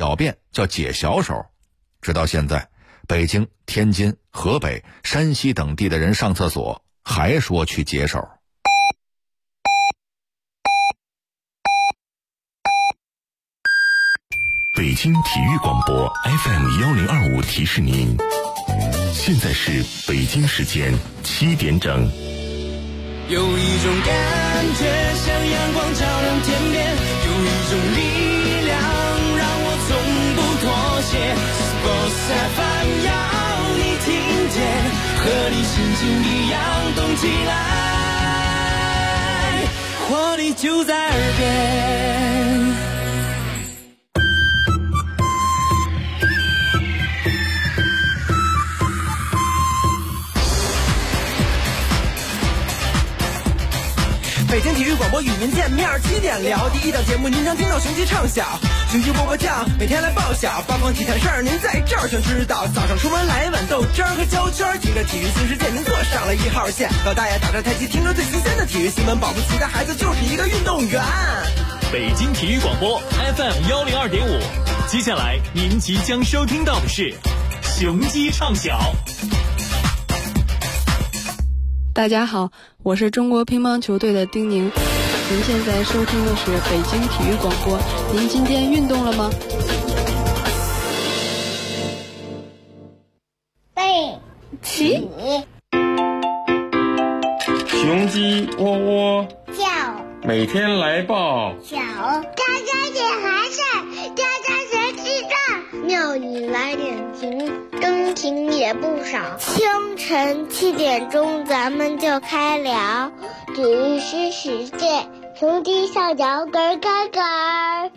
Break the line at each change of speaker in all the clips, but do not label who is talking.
小便叫解小手，直到现在，北京、天津、河北、山西等地的人上厕所还说去解手。
北京体育广播 FM1025 提示您，现在是北京时间7点整。
有一种感觉像阳光照亮天边，有一种力量让我从不妥协。Sports FM 要你听见，和你心情一样动起来，活力就在耳边。
北京体育广播与您见面，7点聊第一档节目，您将听到雄鸡唱响，雄鸡波波酱，每天来报晓，八方体坛事儿您在这儿全知道。早上出门来碗豆汁儿和焦圈，听着体育新世界，您坐上了1号线。老大爷打着太极，听着最新鲜的体育新闻，保不齐的孩子就是一个运动员。
北京体育广播 FM102.5，接下来您即将收听到的是雄鸡唱晓。
大家好，我是中国乒乓球队的丁宁。您现在收听的是北京体育广播。您今天运动了吗？
背起，
雄鸡喔喔
叫，
每天来报
小，家家点寒晒，家家学记账，妙语来点情，真情也不少。清晨7点钟，咱们就开聊体育新世界，雄鸡上脚咯咯咯。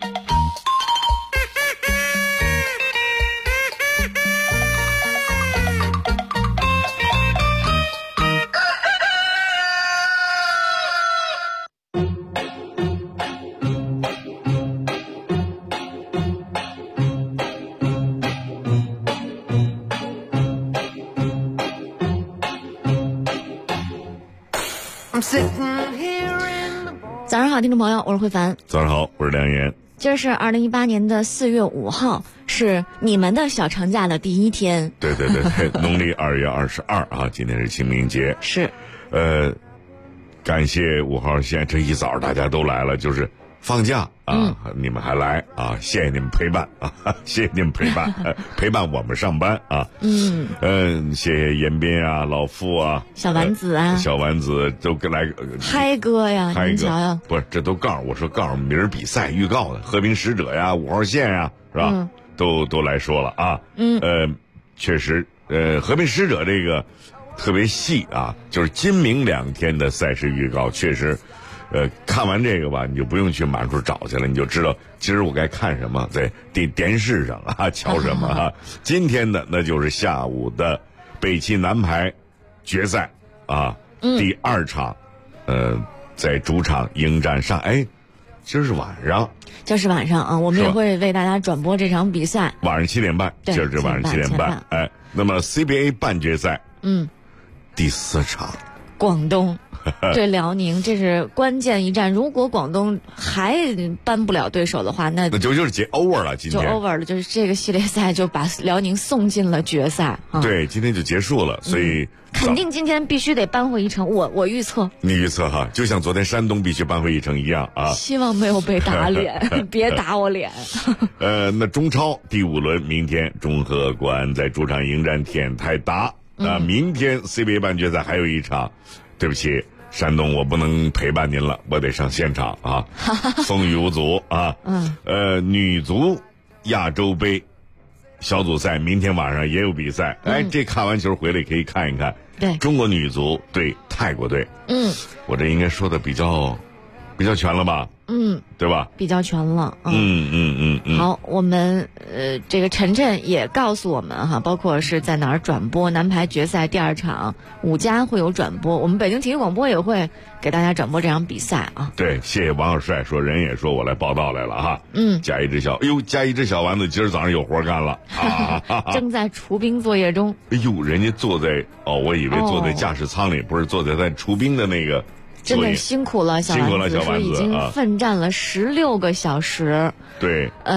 早上好，听众朋友，我是慧凡。
早上好，我是梁岩。
今儿是2018年的4月5号，是你们的小长假的第一天。
对，农历2月22啊，今天是清明节。
是，
感谢5号线这一早大家都来了，就是放假啊，你们还来啊，谢谢你们陪伴啊，谢谢你们陪伴，陪伴我们上班啊。谢谢严斌啊，老傅啊，
小丸子啊，
小丸子都跟来，
嗨哥呀，您瞧瞧，
不是，这都告诉明儿比赛预告的，和平使者呀，5号线呀，是吧？都来说了啊。确实，和平使者这个特别细啊，就是今明2天的赛事预告，确实。看完这个吧，你就不用去满处找去了，你就知道今儿我该看什么，在电视上啊瞧什么啊。今天的那就是下午的北汽男排决赛啊，第2场，在主场迎战上，今儿是晚上。
就是晚上啊，我们也会为大家转播这场比赛。
晚上7点半，今儿是晚上7点半。那么 CBA 半决赛，第4场，
广东对辽宁，这是关键一战。如果广东还扳不了对手的话，那
就是over 了，今天
就 over 了，就是这个系列赛就把辽宁送进了决赛啊。
对，今天就结束了，所以
肯定今天必须得扳回一城。我预测，
你预测哈，就像昨天山东必须扳回一城一样啊。
希望没有被打脸，别打我脸。
那中超第5轮，明天中赫国安在主场迎战天泰达。明天 CBA 半决赛还有一场，对不起。山东，我不能陪伴您了，我得上现场啊！风雨无阻啊！女足亚洲杯小组赛明天晚上也有比赛，这看完球回来可以看一看。
对，
中国女足对泰国队。我这应该说的比较全了吧？对吧？
比较全了。好，我们这个晨晨也告诉我们哈，包括是在哪儿转播男排决赛第2场，5家会有转播，我们北京体育广播也会给大家转播这场比赛啊。
对，谢谢王小帅说，人也说我来报道来了哈。加一只小丸子，今儿早上有活干了啊！
正在除冰作业中。
人家坐在我以为坐在驾驶舱里，不是坐在除冰的那个。
真的辛苦了，小丸子，说已经奋战了16个小时。
对，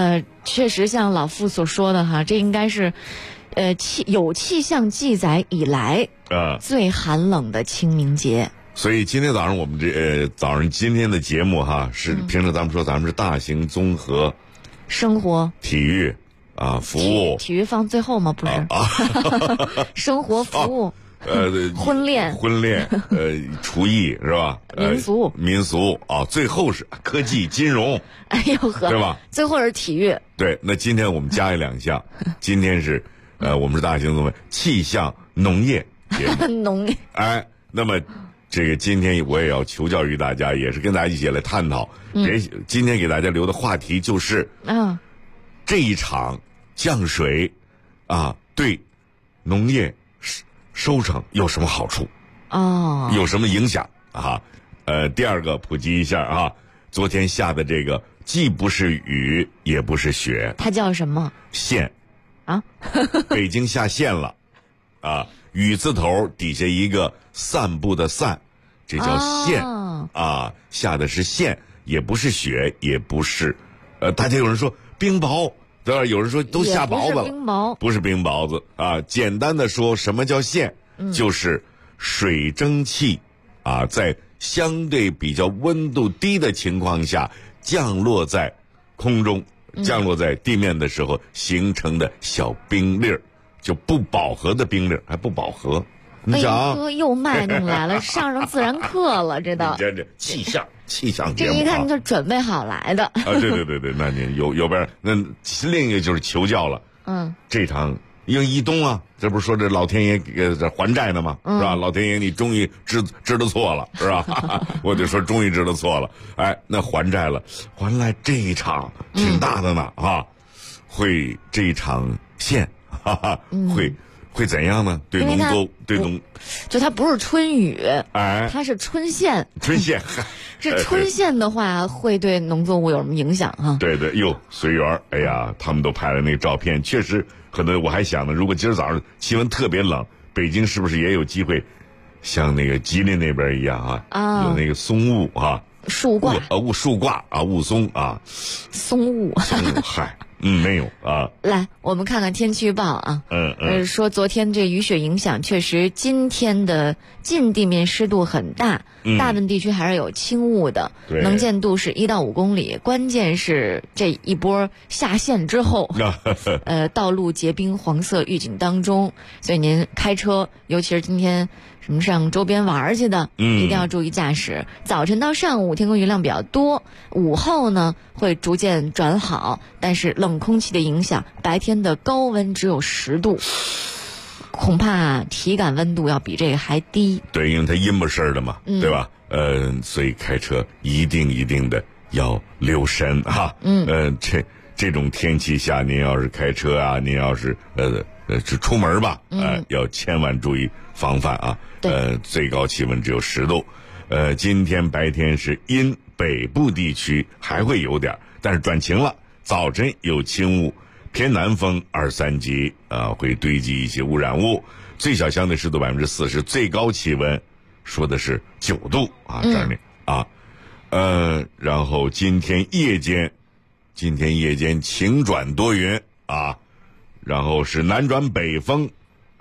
确实像老傅所说的哈，这应该是，有气象记载以来最寒冷的清明节。
所以今天早上我们今天的节目哈，是平时咱们说咱们是大型综合
生活
体育服务，
体育放最后吗？不是生活服务。婚恋，厨艺是吧？民俗啊，最后是科技金融， 哎呦呵，
对吧？
最后是体育。
对，那今天我们加2项，今天是我们是大型综合气象农业节目，
农业。
那么这个今天我也要求教于大家，也是跟大家一起来探讨。今天给大家留的话题就是这一场降水对农业收成有什么好处？有什么影响第二个普及一下昨天下的这个既不是雨也不是雪，
它叫什么？
线北京下线了雨字头底下一个散步的散，这叫线下的是线，也不是雪，也不是大家有人说冰雹。对吧？有人说都下雹子了，不是冰雹子简单的说，什么叫线？就是水蒸气在相对比较温度低的情况下降落在空中，降落在地面的时候形成的小冰粒儿，就不饱和的冰粒儿，还不饱和。你想
又卖弄来了，上自然课了，这都。
这气象节目，
这一看就准备好来的
对，那你有边那另一个就是求教了。这场因为一冬这不是说这老天爷给还债呢吗？是吧？老天爷你终于知道错了，是吧？我就说终于知道错了。那还债了，还来这一场挺大的呢会这一场线会怎样呢？对农
就它不是春雨，它是春线。这春线的话，会对农作物有什么影响
对，随缘。哎呀，他们都拍了那个照片，确实很多。我还想呢，如果今儿早上气温特别冷，北京是不是也有机会像那个吉林那边一样有那个松雾
树挂
树挂雾松
松雾
嗨。没有
来，我们看看天气预报说昨天这雨雪影响，确实今天的近地面湿度很大，大部分地区还是有轻雾的，能见度是1到5公里。关键是这一波下线之后，道路结冰黄色预警当中，所以您开车，尤其是今天什么上周边玩去的，一定要注意驾驶。早晨到上午天空云量比较多，午后呢会逐渐转好，但是冷空气的影响，白天的高温只有10度，恐怕体感温度要比这个还低。
对，因为它阴巴湿的嘛，对吧？所以开车一定的要留神这种天气下，您要是开车您要是出门吧，要千万注意防范最高气温只有10度。今天白天是阴，北部地区还会有点，但是转晴了。早晨有轻雾，偏南风2-3级会堆积一些污染物，最小相对湿度40%，最高气温说的是9度这儿呢然后今天夜间晴转多云然后是南转北风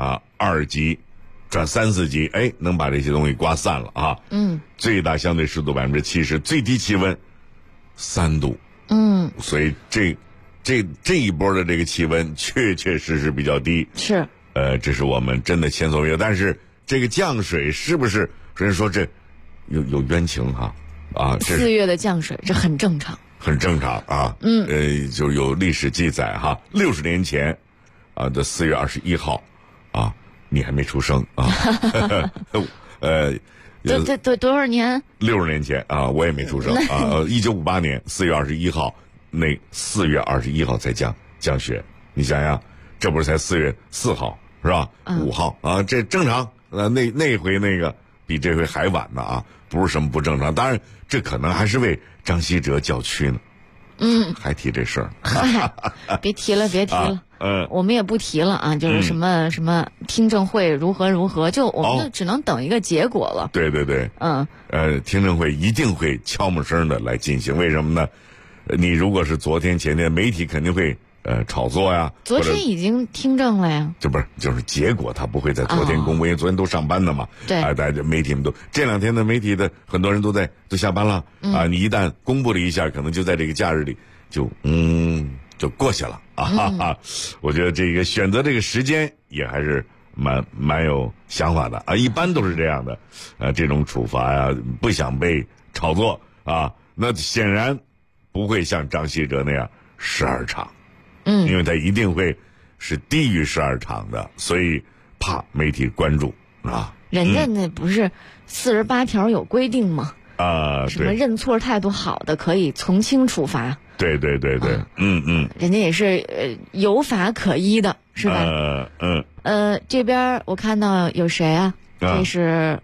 2级转3-4级，能把这些东西刮散了最大相对湿度70%，最低气温3度所以这一波的这个气温确实比较低，
是
这是我们真的前所未有。但是这个降水是不是人说这有冤情
4月的降水这很正常
就有历史记载60年前的4月21号你还没出生
对多少年
？60年前我也没出生1958年4月21号，那4月21号才降雪，你想想，这不是才4月4号是吧？5号这正常。那回那个比这回还晚呢不是什么不正常。当然，这可能还是为张稀哲叫屈呢。还提这事儿？
别提了。我们也不提了就是什么听证会如何，就我们就只能等一个结果了。
对。听证会一定会悄没声的来进行，为什么呢？你如果是昨天前天，媒体肯定会炒作呀。
昨天已经听证了呀。
这不是，就是结果他不会在昨天公布，因为昨天都上班的嘛。
对。
大家媒体们都这2天的媒体的很多人都下班了啊。你一旦公布了一下，可能就在这个假日里就过去了啊。我觉得这个选择这个时间也还是蛮有想法的啊。一般都是这样的，这种处罚呀，不想被炒作啊，那显然不会像张稀哲那样12场，因为他一定会是低于12场的，所以怕媒体关注啊。
人家那不是48条有规定吗？什么认错态度好的可以从轻处罚。
对，人
家也是有法可依的，是吧？这边我看到有谁啊？这是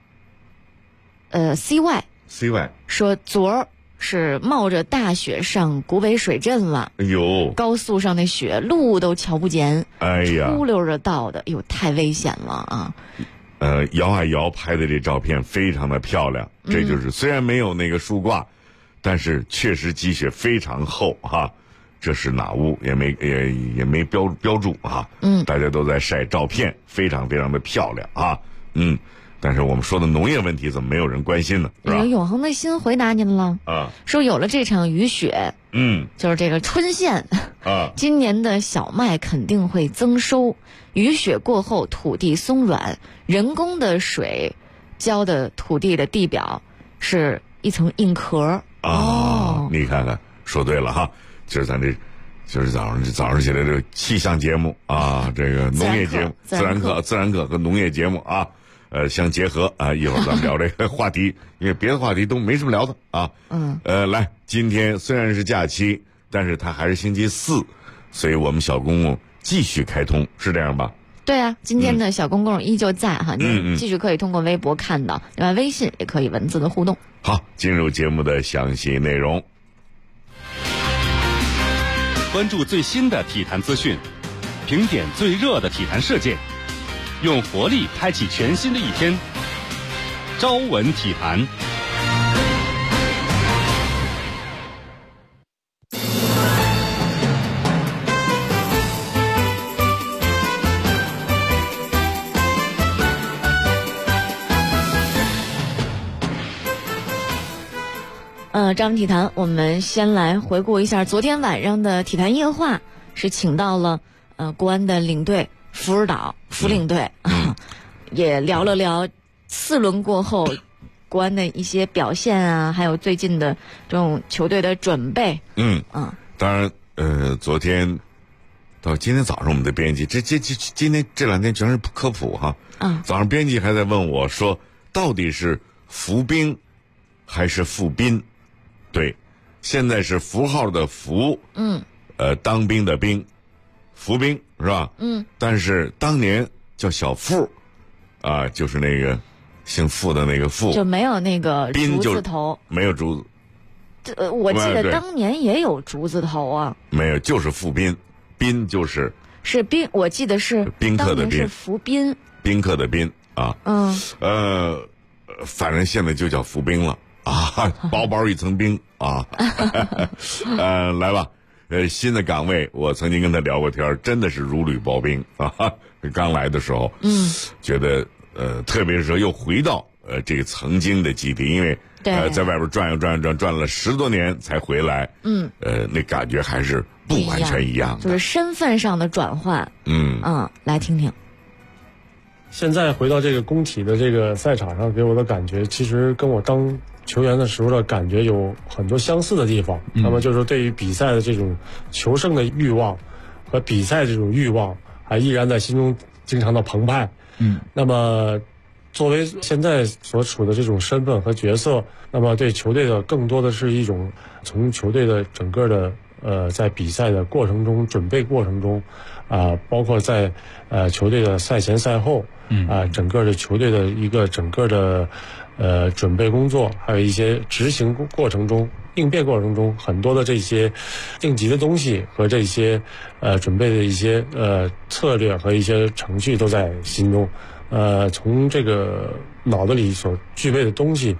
CY 说昨儿是冒着大雪上古北水镇了。
哎呦，
高速上那雪路都瞧不见，
哎呀，
出溜着道的，哎呦，太危险了啊！
姚啊姚拍的这照片非常的漂亮，这就是虽然没有那个树挂，但是确实积雪非常厚哈。这是哪屋也没标注啊。大家都在晒照片，非常非常的漂亮啊。但是我们说的农业问题怎么没有人关心呢？是吧？
永恒的心回答您了啊，说有了这场雨雪，就是这个春现啊，今年的小麦肯定会增收。雨雪过后，土地松软，人工的水浇的土地的地表是一层硬壳。
你看看，说对了哈。就是咱这，就是早上起来这个气象节目啊，这个农业节目、自然课和农业节目啊，相结合啊。一会儿咱们聊这个话题，因为别的话题都没什么聊的啊。来，今天虽然是假期，但是它还是星期4，所以我们小公共继续开通，是这样吧？
对啊，今天的小公共依旧在哈，您继续可以通过微博看到，另外微信也可以文字的互动。
好，进入节目的详细内容。
关注最新的体坛资讯，评点最热的体坛事件，用活力开启全新的一天。朝闻体坛。
朝闻体坛，我们先来回顾一下昨天晚上的体坛夜话，是请到了国安的领队福尔岛福领队，也聊了聊4轮过后国安的一些表现啊，还有最近的这种球队的准备。
当然昨天到今天早上，我们的编辑今天这2天全是科普哈。早上编辑还在问我说，到底是服兵还是服兵？对，现在是符号的符，当兵的兵，服兵是吧？但是当年叫小傅，啊，就是那个姓傅的那个傅，
就没有那个竹字头，
没有竹子。
我记得当年也有竹字头啊。
没有，就是服兵，兵就是
兵，我记得是
宾客的宾，
是服兵，
宾客的宾啊。反正现在就叫服兵了。薄薄一层冰啊。来吧，新的岗位我曾经跟他聊过天，真的是如履薄冰啊。刚来的时候觉得特别是说又回到这个曾经的基地，因为在外边转了10多年才回来，那感觉还是不完全一样的，
就是身份上的转换。来听听。
现在回到这个工体的这个赛场上，给我的感觉其实跟我当球员的时候的感觉有很多相似的地方。那么就是对于比赛的这种求胜的欲望和比赛这种欲望还依然在心中经常的澎湃。那么作为现在所处的这种身份和角色，那么对球队的更多的是一种从球队的整个的在比赛的过程中准备过程中包括在球队的赛前赛后整个的球队的一个整个的准备工作，还有一些执行过程中应变过程中很多的这些应急的东西和这些准备的一些策略和一些程序都在心中。从这个脑子里所具备的东西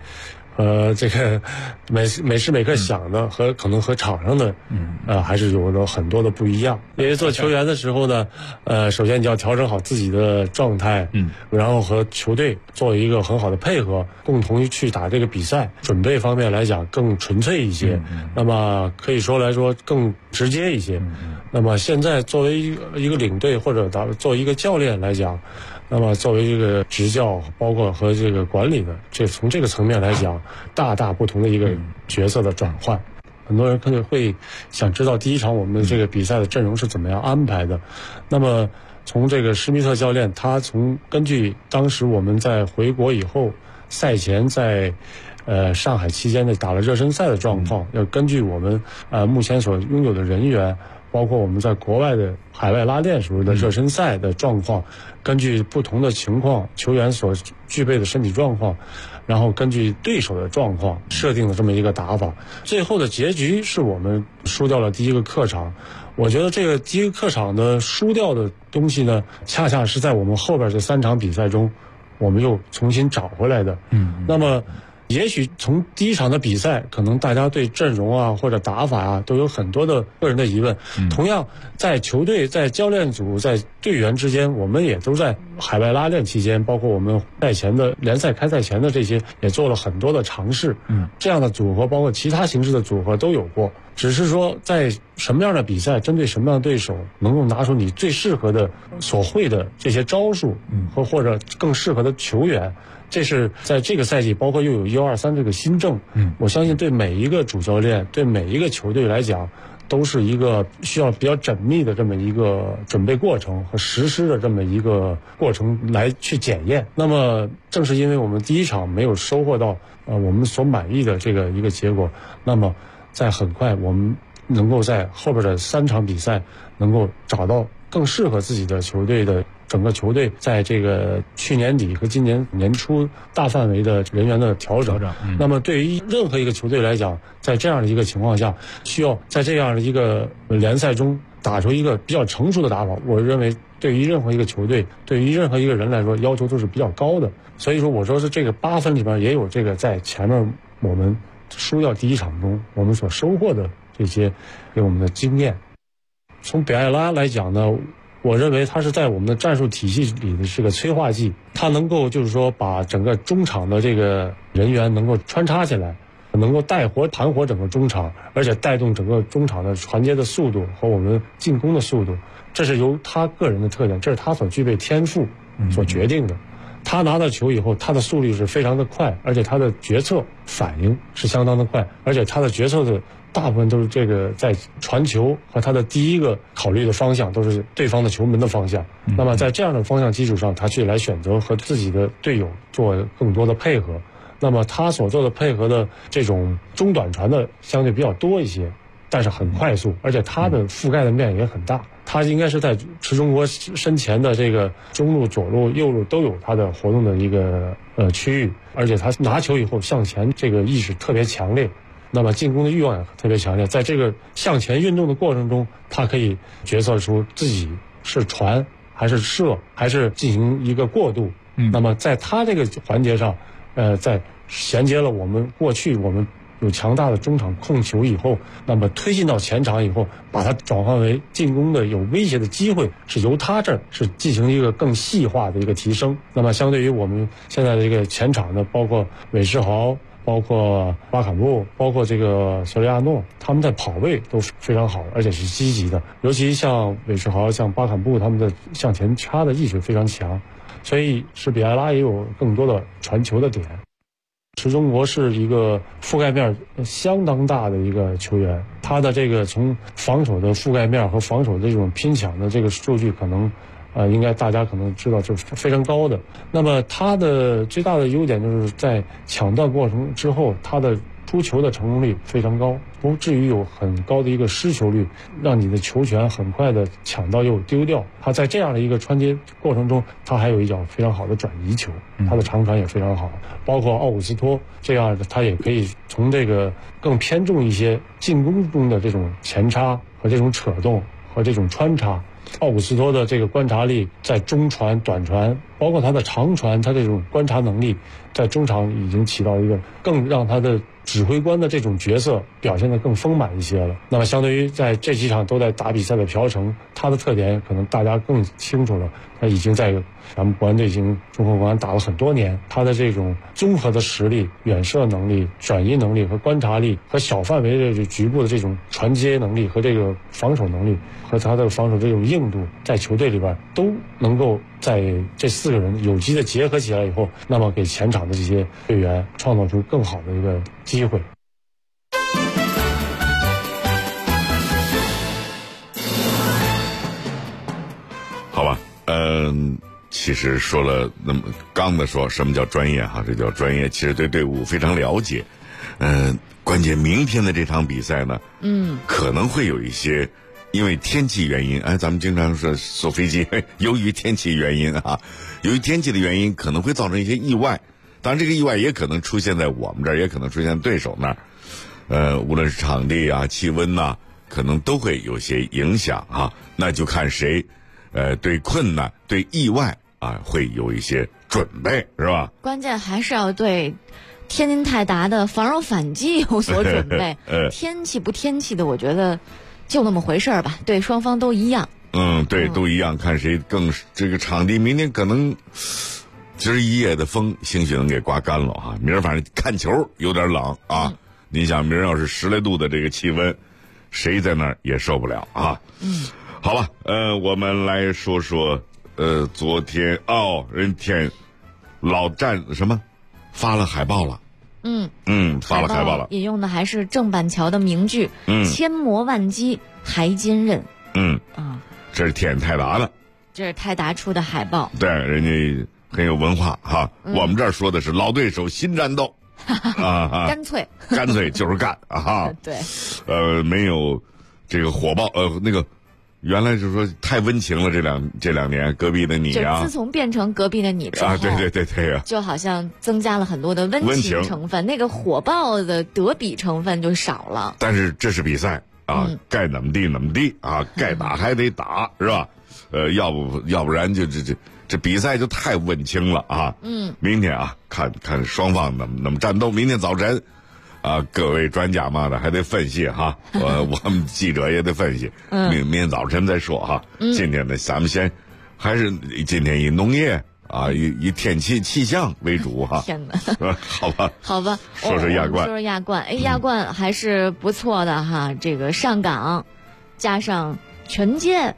这个每时每刻想的和可能和场上的还是有了很多的不一样。因为做球员的时候呢，首先你要调整好自己的状态，然后和球队做一个很好的配合，共同去打这个比赛。准备方面来讲更纯粹一些，那么可以说来说更直接一些。那么现在作为一个领队或者作为一个教练来讲，那么作为这个执教包括和这个管理的，从这个层面来讲，大不同的一个角色的转换。很多人可能会想知道第一场我们这个比赛的阵容是怎么样安排的。那么从这个施密特教练，他根据当时我们在回国以后赛前在上海期间的打了热身赛的状况，要根据我们目前所拥有的人员，包括我们在国外的海外拉练时候的热身赛的状况，根据不同的情况，球员所具备的身体状况，然后根据对手的状况设定了这么一个打法。最后的结局是我们输掉了第一个客场。我觉得这个第一个客场的输掉的东西呢，恰恰是在我们后边这3场比赛中我们又重新找回来的。那么也许从第一场的比赛，可能大家对阵容啊或者打法啊都有很多的个人的疑问。同样在球队、在教练组、在队员之间，我们也都在海外拉练期间，包括我们赛前的联赛开赛前的这些，也做了很多的尝试。这样的组合包括其他形式的组合都有过，只是说在什么样的比赛，针对什么样的对手，能够拿出你最适合的所会的这些招数或者更适合的球员。这是在这个赛季，包括又有123这个新政，我相信对每一个主教练、对每一个球队来讲，都是一个需要比较缜密的这么一个准备过程和实施的这么一个过程来去检验。那么正是因为我们第一场没有收获到我们所满意的这个一个结果，那么在很快我们能够在后边的3场比赛能够找到更适合自己的球队的。整个球队在这个去年底和今年年初大范围的人员的调整，那么对于任何一个球队来讲，在这样的一个情况下，需要在这样的一个联赛中打出一个比较成熟的打法，我认为对于任何一个球队，对于任何一个人来说，要求都是比较高的。所以说我说是这个8分里边也有这个在前面我们输掉第一场中我们所收获的这些给我们的经验。从比埃拉来讲呢，我认为他是在我们的战术体系里的是个催化剂，他能够就是说把整个中场的这个人员能够穿插起来，能够弹活整个中场，而且带动整个中场的传接的速度和我们进攻的速度，这是由他个人的特点，这是他所具备天赋所决定的。他拿到球以后，他的速率是非常的快，而且他的决策反应是相当的快，而且他的决策的大部分都是这个在传球和他的第一个考虑的方向都是对方的球门的方向。那么在这样的方向基础上，他去来选择和自己的队友做更多的配合。那么他所做的配合的这种中短传的相对比较多一些，但是很快速，而且他的覆盖的面也很大。他应该是在池中国身前的这个中路、左路、右路都有他的活动的一个区域，而且他拿球以后向前这个意识特别强烈，那么进攻的欲望也特别强烈。在这个向前运动的过程中，他可以决策出自己是传还是射还是进行一个过渡。那么在他这个环节上，在衔接了我们过去我们有强大的中场控球以后，那么推进到前场以后，把它转换为进攻的有威胁的机会，是由他这儿是进行一个更细化的一个提升。那么相对于我们现在的这个前场的，包括韦世豪，包括巴坎布，包括这个索里亚诺，他们在跑位都非常好，而且是积极的。尤其像韦世豪、像巴坎布，他们的向前插的意识非常强，所以是比埃拉也有更多的传球的点。池中国是一个覆盖面相当大的一个球员，他的这个从防守的覆盖面和防守的这种拼抢的这个数据可能应该大家可能知道是非常高的。那么他的最大的优点就是在抢断过程之后，他的出球的成功率非常高，不至于有很高的一个失球率，让你的球权很快的抢到又丢掉。他在这样的一个传接过程中，他还有一脚非常好的转移球，他的长传也非常好。包括奥古斯托这样的，他也可以从这个更偏重一些进攻中的这种前插和这种扯动和这种穿插， 奥古斯托的这个观察力在中传、短传，包括他的长传，他这种观察能力在中场已经起到一个更让他的指挥官的这种角色表现得更丰满一些了。那么相对于在这几场都在打比赛的朴成，他的特点可能大家更清楚了，他已经在咱们国安队中国国安打了很多年，他的这种综合的实力、远射能力、转移能力和观察力，和小范围的局部的这种传接能力和这个防守能力，和他的防守这种硬度，在球队里边都能够在这4个人有机的结合起来以后，那么给前场的这些队员创造出更好的一个机会。
好吧，其实说了那么刚的说什么叫专业哈，这叫专业，其实对队伍非常了解。关键明天的这场比赛呢，可能会有一些因为天气原因，咱们经常说坐飞机，由于天气原因啊，由于天气的原因可能会造成一些意外，当然这个意外也可能出现在我们这儿，也可能出现在对手那儿。无论是场地啊、气温呐，可能都会有些影响啊。那就看谁，对困难、对意外啊，会有一些准备，是吧？
关键还是要对天津泰达的防守反击有所准备。天气不天气的，我觉得就那么回事儿吧，对双方都一样。
对，都一样，看谁更这个场地，明天可能今儿一夜的风，兴许能给刮干了哈。明儿反正看球有点冷啊。你想明儿要是10来度的这个气温，谁在那儿也受不了啊。好吧，我们来说说，昨天人天老战什么发了海报了。发了海报了，
引用的还是郑板桥的名句，千磨万击还坚韧。
这是天泰达的，
这是泰达出的海报。
对，人家很有文化哈。我们这儿说的是老对手新战斗。
干脆
就是干啊！
对，
没有这个火爆，那个原来就是说太温情了，这两年隔壁的你啊，
就自从变成隔壁的你之后
对呀，
就好像增加了很多的温情成分，那个火爆的德比成分就少了。
但是这是比赛啊，该怎么地啊，该打还得打，是吧？要不然就这比赛就太温情了啊！明天啊，看看双方怎么战斗。明天早晨，各位专家嘛的还得分析哈，我们记者也得分析。明天早晨再说哈。今天呢，咱们先还是今天以农业啊，以天气气象为主哈。
天哪，
好吧，
说
说亚冠，
亚冠还是不错的哈。这个上港加上权健，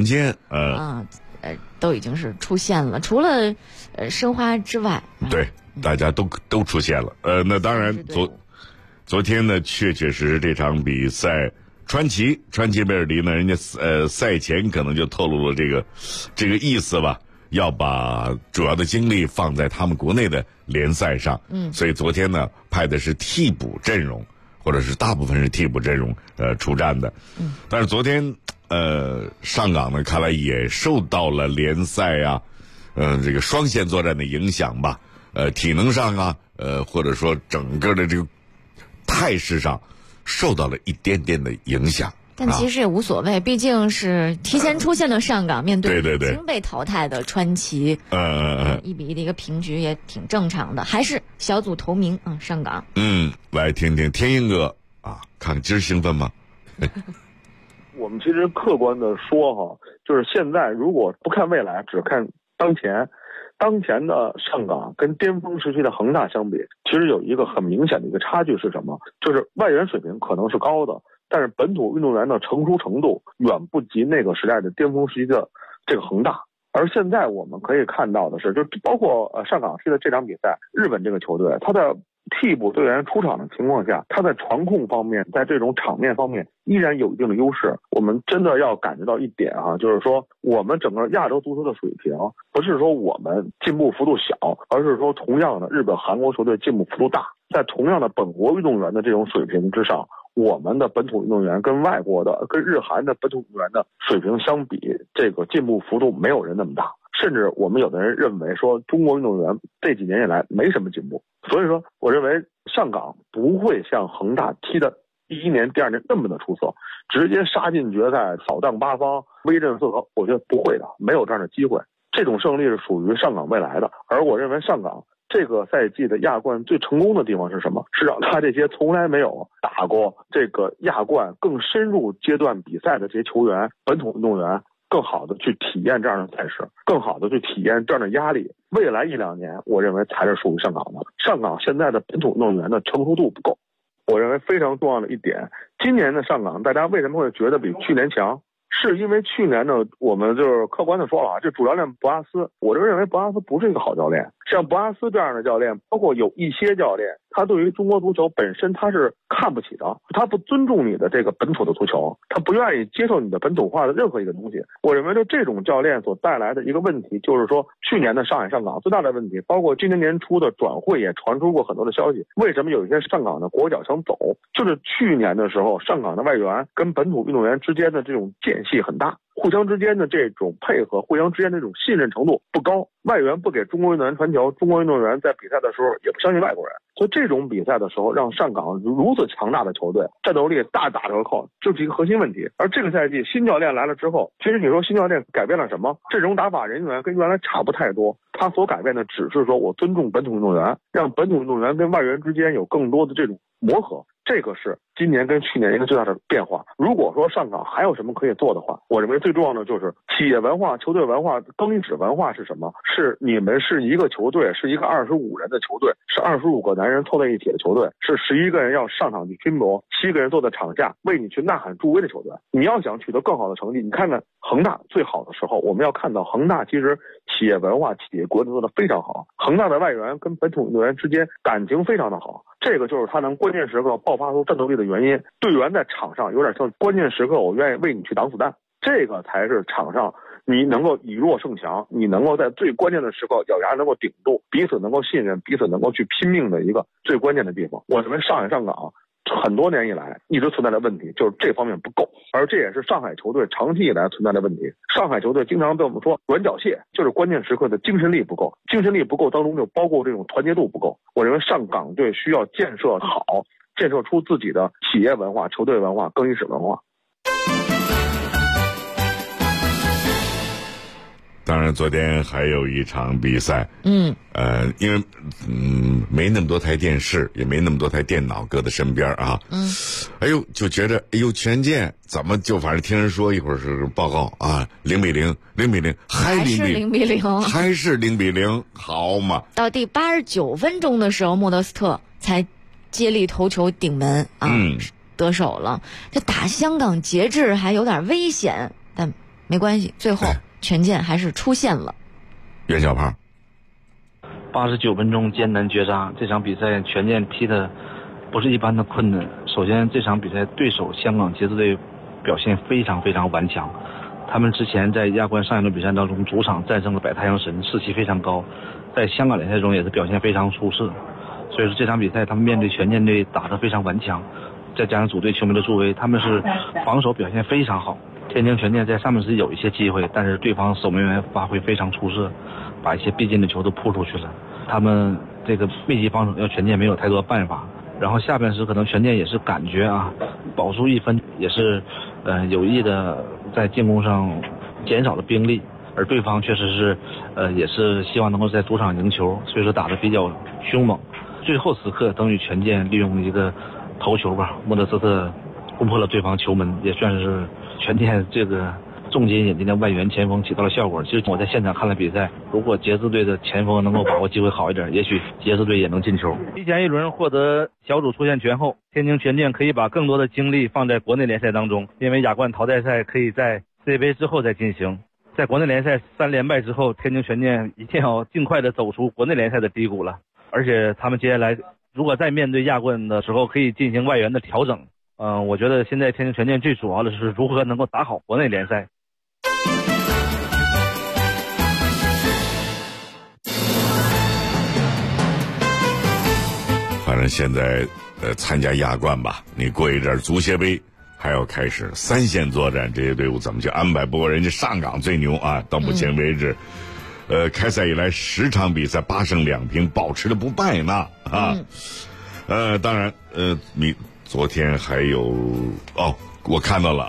都已经是出现了，除了申花之外，
对，大家都出现了。那当然昨天呢，确实这场比赛，川崎贝尔迪呢，人家赛前可能就透露了这个意思吧，要把主要的精力放在他们国内的联赛上。所以昨天呢，派的是替补阵容，或者是大部分是替补阵容出战的。但是昨天上港呢，看来也受到了联赛啊，这个双线作战的影响吧。体能上啊，或者说整个的这个态势上，受到了一点点的影响。
但其实也无所谓，毕竟是提前出现的上港面对已经被淘汰的川崎，1-1的一个平局也挺正常的，还是小组头名啊，上港。
来听听天鹰哥啊，看看今儿兴奋吗？
我们其实客观的说哈，就是现在如果不看未来，只看当前的上港跟巅峰时期的恒大相比，其实有一个很明显的一个差距是什么？就是外援水平可能是高的，但是本土运动员的成熟程度远不及那个时代的巅峰时期的这个恒大。而现在我们可以看到的是，就包括上港踢的这场比赛，日本这个球队，他的替补队员出场的情况下，他在传控方面，在这种场面方面依然有一定的优势。我们真的要感觉到一点啊，就是说我们整个亚洲足球的水平，不是说我们进步幅度小，而是说同样的日本、韩国球队进步幅度大。在同样的本国运动员的这种水平之上，我们的本土运动员跟外国的、跟日韩的本土运动员的水平相比，这个进步幅度没有人那么大。甚至我们有的人认为说，中国运动员这几年以来没什么进步。所以说，我认为上港不会像恒大踢的第1年、第2年那么的出色，直接杀进决赛，扫荡八方， 威震四合？我觉得不会的，没有这样的机会。这种胜利是属于上港未来的，而我认为上港这个赛季的亚冠最成功的地方是什么？是让他这些从来没有打过这个亚冠更深入阶段比赛的这些球员、本土运动员，更好的去体验这样的赛事，更好的去体验这样的压力。未来1-2年，我认为才是属于上港的。上港现在的本土运动员的成熟度不够，我认为非常重要的一点，今年的上港大家为什么会觉得比去年强？是因为去年呢，我们就是客观的说了啊，这主教练博阿斯，我就认为博阿斯不是一个好教练。像博阿斯这样的教练，包括有一些教练，他对于中国足球本身他是看不起的，他不尊重你的这个本土的足球，他不愿意接受你的本土化的任何一个东西。我认为这种教练所带来的一个问题，就是说去年的上海上港最大的问题，包括今年年初的转会也传出过很多的消息。为什么有一些上港的国脚想走？就是去年的时候，上港的外援跟本土运动员之间的这种间隙很大，互相之间的这种配合，互相之间的这种信任程度不高。外援不给中国运动员传球，中国运动员在比赛的时候也不相信外国人。所以这种比赛的时候，让上港如此强大的球队战斗力大打折扣，就是一个核心问题。而这个赛季新教练来了之后，其实你说新教练改变了什么？阵容打法人员跟原来差不太多，他所改变的只是说我尊重本土运动员，让本土运动员跟外援之间有更多的这种磨合。这个是今年跟去年一个最大的变化。如果说上港还有什么可以做的话，我认为最重要的就是企业文化、球队文化、更衣室文化是什么？是你们是一个球队，是一个25人的球队，是25个男人凑在一起的球队，是11个人要上场去拼搏，7个人坐在场下为你去呐喊助威的球队。你要想取得更好的成绩，你看看恒大最好的时候，我们要看到恒大其实企业文化、企业国力做得非常好，恒大的外援跟本土运动员之间感情非常的好，这个就是他能关键时刻爆发出战斗力的原因。队员在场上有点像关键时刻我愿意为你去挡子弹，这个才是场上你能够以弱胜强，你能够在最关键的时刻咬牙能够顶住，彼此能够信任，彼此能够去拼命的一个最关键的地方。我认为上海上港很多年以来一直存在的问题就是这方面不够，而这也是上海球队长期以来存在的问题。上海球队经常被我们说软脚蟹，就是关键时刻的精神力不够，精神力不够当中就包括这种团结度不够。我认为上港队需要建设好，建设出自己的企业文化、球队文化、更衣室文化。
当然，昨天还有一场比赛，因为没那么多台电视，也没那么多台电脑搁在身边啊，就觉得权健怎么就反正听人说一会儿是报告啊，0-0，还是0-0，还是0-0，好嘛。
到第89分钟的时候，莫德斯特才接力头球顶门啊，得手了。这打香港节制还有点危险，但没关系，最后权健还是出现了。
袁小胖
，89分钟艰难绝杀，这场比赛权健踢的不是一般的困难。首先，这场比赛对手香港节制队表现非常非常顽强，他们之前在亚冠上一轮比赛当中主场战胜了百太阳神，士气非常高，在香港联赛中也是表现非常出色。所以说这场比赛他们面对权健队打得非常顽强，再加上主队球迷的助威，他们是防守表现非常好。天津权健在上半时有一些机会，但是对方守门员发挥非常出色，把一些必进的球都扑出去了。他们这个密集防守让权健没有太多办法。然后下半时可能权健也是感觉保住1分，也是有意的在进攻上减少了兵力，而对方确实是也是希望能够在主场赢球，所以说打得比较凶猛。最后时刻等于权健利用一个头球吧，莫德斯特攻破了对方球门，也算是权健这个重金引进的外援前锋起到了效果。其实我在现场看了比赛，如果节制队的前锋能够把握机会好一点，也许节制队也能进球。提前一轮获得小组出线权后，天津权健可以把更多的精力放在国内联赛当中，因为亚冠淘汰赛可以在世界杯之后再进行。在国内联赛3连败之后，天津权健一定要尽快的走出国内联赛的低谷了，而且他们接下来如果在面对亚冠的时候可以进行外援的调整。我觉得现在天津权健最主要的是如何能够打好国内联赛。
反正现在参加亚冠吧，你过一阵足协杯还要开始3线作战，这些队伍怎么去安排？不过人家上港最牛啊，到目前为止开赛以来10场比赛8胜2平，保持的不败呢啊。当然你昨天还有我看到了啊，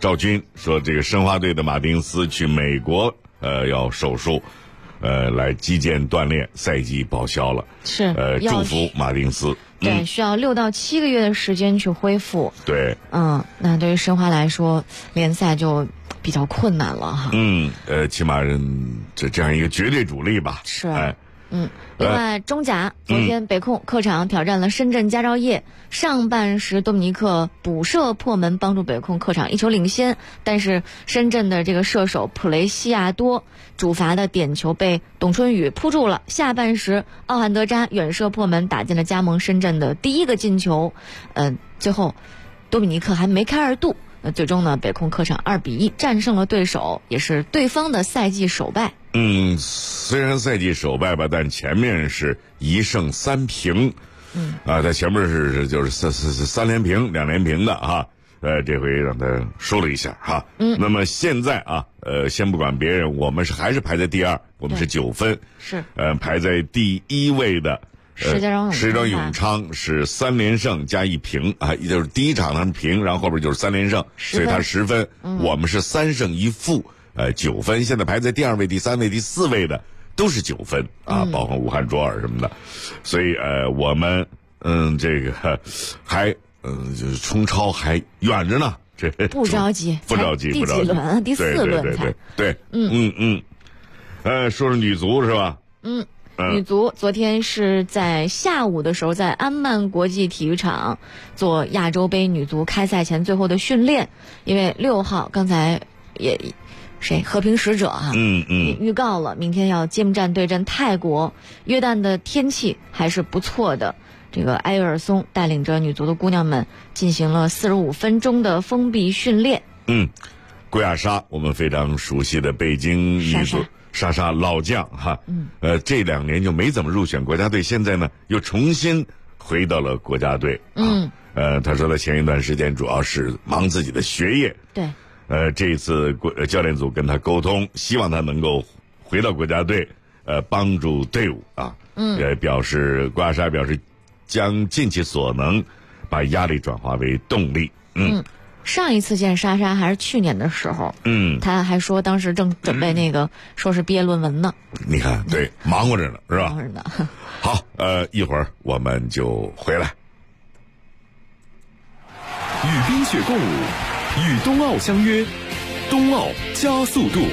赵军说，这个申花队的马丁斯去美国要手术，来击剑锻炼，赛季报销了。
是
祝福马丁斯。
对，需要6到7个月的时间去恢复。
对，
那对于申花来说，联赛就比较困难了哈。
起码这样一个绝对主力吧。
是。另外，中甲昨天北控客场挑战了深圳佳兆业，上半时多米尼克补射破门，帮助北控客场1球领先，但是深圳的这个射手普雷西亚多主罚的点球被董春雨扑住了。下半时奥汉德扎远射破门，打进了加盟深圳的第1个进球。最后多米尼克还梅开二度。最终呢，北控客场2-1战胜了对手，也是对方的赛季首败。
虽然赛季首败吧，但前面是1胜3平。在前面就是3连平2连平的哈。这回让他输了一下哈。那么现在先不管别人，我们还是排在第2，我们是9分。
是。
排在第1位的。
石家庄
永昌是3连胜加1平也就是第一场他们平，然后后边就是3连胜，所以他10分。我们是3胜1负，9分。现在排在第2位、第3位、第4位的都是9分包括武汉卓尔什么的，所以我们这个还就是冲超还远着呢，这
不着急，
不着急，
第几轮？第4轮才
对。说说女足是吧？
女足昨天是在下午的时候，在安曼国际体育场做亚洲杯女足开赛前最后的训练。因为6号刚才和平使者预告了明天要揭幕战对阵泰国。约旦的天气还是不错的，这个埃尔松带领着女足的姑娘们进行了45分钟的封闭训练。
郭亚莎，我们非常熟悉的北京女足莎莎老将哈，这2年就没怎么入选国家队，现在呢又重新回到了国家队。他说他前一段时间主要是忙自己的学业。
对。
这次教练组跟他沟通，希望他能够回到国家队，帮助队伍郭亚莎表示将尽其所能把压力转化为动力。
上一次见莎莎还是去年的时候，他还说当时正准备那个硕士毕业论文呢。
你看，对，忙活着呢，是吧？
忙活着呢。
好，一会儿我们就回来。
与冰雪共舞，与冬奥相约，冬奥加速度。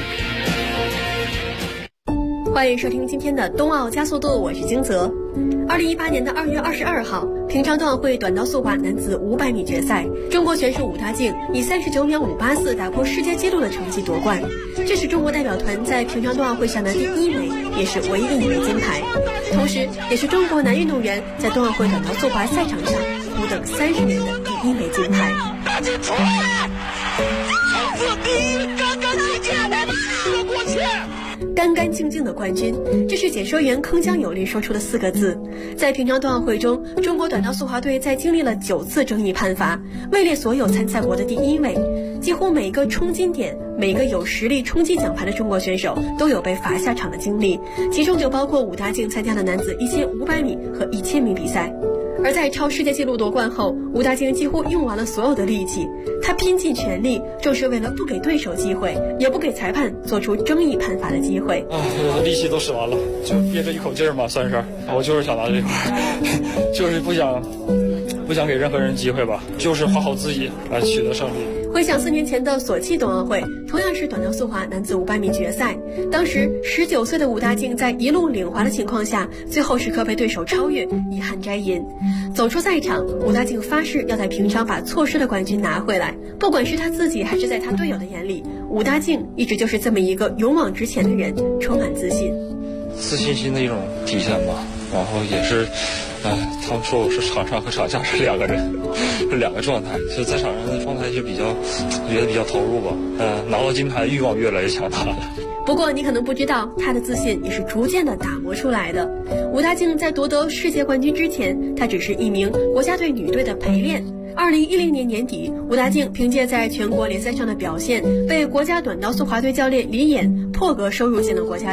欢迎收听今天的冬奥加速度，我是金泽。2018年的2月22号，平昌冬奥会短道速滑男子500米决赛，中国选手武大靖以39秒584打破世界纪录的成绩夺冠，这是中国代表团在平昌冬奥会上的第1枚，也是唯一的1枚金牌，同时也是中国男运动员在冬奥会短道速滑赛场上苦等30年的第1枚金牌。大靖出来了，冲刺第1，干干净净，我们4个过去。干干净净的冠军，这是解说员铿锵有力说出的4个字。在平昌冬奥会中，中国短道速滑队在经历了9次争议判罚，位列所有参赛国的第1位。几乎每一个冲金点，每个有实力冲击奖牌的中国选手都有被罚下场的经历，其中就包括武大靖参加了男子1500米和1000米比赛。而在超世界纪录夺冠后，武大靖几乎用完了所有的力气，他拼尽全力，就是为了不给对手机会，也不给裁判做出争议判罚的机会。
力气都使完了，就憋着一口劲儿嘛，算是。我就是想拿这块，就是不想给任何人机会吧，就是花好自己来取得胜利。
回想4年前的索契冬奥会，同样是短道速滑男子500米决赛，当时19岁的武大靖在一路领滑的情况下，最后时刻被对手超越，遗憾摘银。走出赛场，武大靖发誓要在平昌把错失的冠军拿回来。不管是他自己还是在他队友的眼里，武大靖一直就是这么一个勇往直前的人，充满自信。
自信心的一种体现吧，然后也是他们说我是场上和场下是2个人，是2个状态。就在场上的状态就觉得比较投入吧，拿到金牌欲望越来越强大了。
不过你可能不知道，他的自信也是逐渐的打磨出来的。武大靖在夺得世界冠军之前，他只是一名国家队女队的陪练。2010年年底，武大靖凭借在全国联赛上的表现，被国家短道速滑队教练李岩破格收入进了国家队。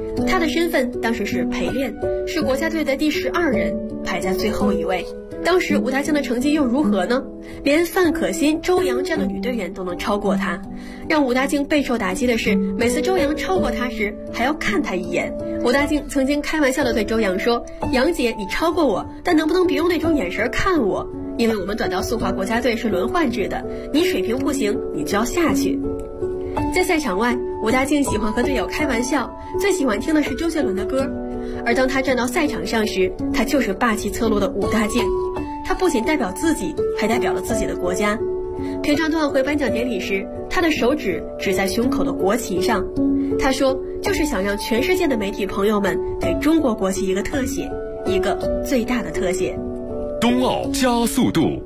他的身份当时是陪练，是国家队的第12人，排在最后一位。当时武大靖的成绩又如何呢？连范可新、周洋这样的女队员都能超过他。让武大靖备受打击的是，每次周洋超过他时还要看他一眼。武大靖曾经开玩笑地对周洋说：“杨姐，你超过我，但能不能别用那种眼神看我？因为我们短道速滑国家队是轮换制的，你水平不行，你就要下去。”在赛场外，武大靖喜欢和队友开玩笑，最喜欢听的是周杰伦的歌。而当他站到赛场上时，他就是霸气侧漏的武大靖。他不仅代表自己，还代表了自己的国家。平昌冬奥会颁奖典礼时，他的手指指在胸口的国旗上，他说就是想让全世界的媒体朋友们给中国国旗一个特写，一个最大的特写。
冬奥加速度。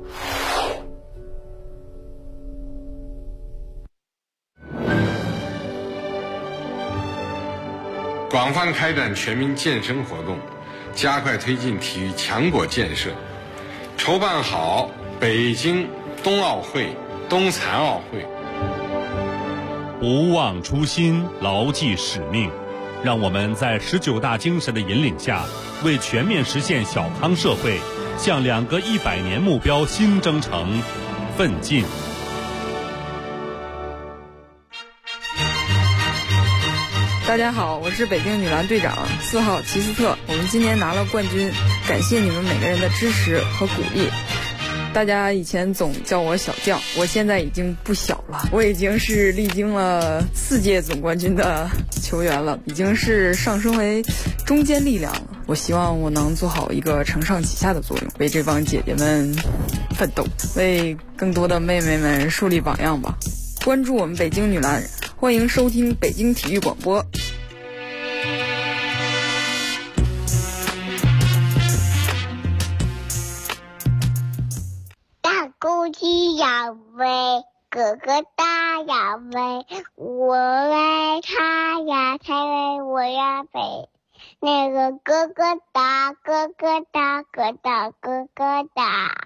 广泛开展全民健身活动，加快推进体育强国建设，筹办好北京冬奥会、冬残奥会。
不忘初心，牢记使命，让我们在19大精神的引领下，为全面实现小康社会，向2个100年目标新征程奋进。
大家好，我是北京女篮队长4号齐斯特，我们今年拿了冠军，感谢你们每个人的支持和鼓励。大家以前总叫我小将，我现在已经不小了，我已经是历经了4届总冠军的球员了，已经是上升为中坚力量了。我希望我能做好一个承上启下的作用，为这帮姐姐们奋斗，为更多的妹妹们树立榜样吧。关注我们北京女篮，欢迎收听北京体育广播。
大公鸡要飞，哥哥大要飞，我来它呀，它来我呀飞。那个哥哥大，哥哥大，哥大哥哥大。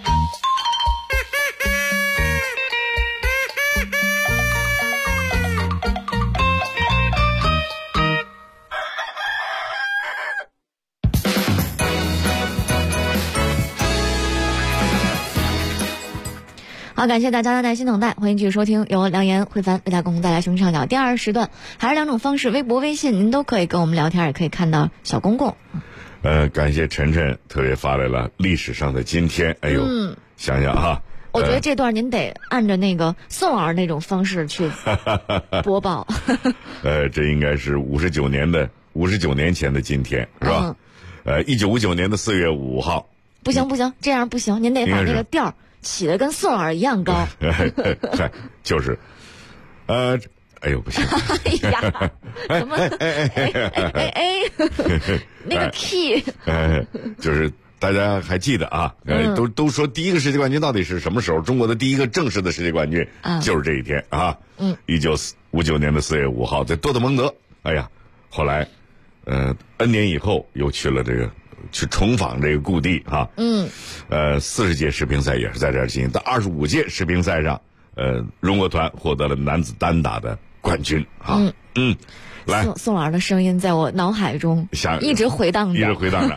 好，感谢大家的耐心等待，欢迎继续收听由梁岩、慧凡为大家共同带来雄畅角第2时段，还是2种方式，微博、微信，您都可以跟我们聊天，也可以看到小公公。
感谢晨晨特别发来了历史上的今天，哎呦，想想哈。
我觉得这段您得按照那个宋老师那种方式去播报。
这应该是59年前的今天，是吧？1959年的4月5号。
不行，这样不行，您得把那个调起得跟宋老师一样高。
就是，哎呦不行！
哎呀，什么？那个 key。
就是大家还记得啊？都说第一个世界冠军到底是什么时候？中国的第一个正式的世界冠军就是这一天啊！1959年的4月5号，在多特蒙德。哎呀，后来，N 年以后又去了这个。去重访这个故地哈，40届世乒赛也是在这儿进行。到25届世乒赛上，中国团获得了男子单打的冠军哈。来，
宋老师的声音在我脑海中一直回荡着，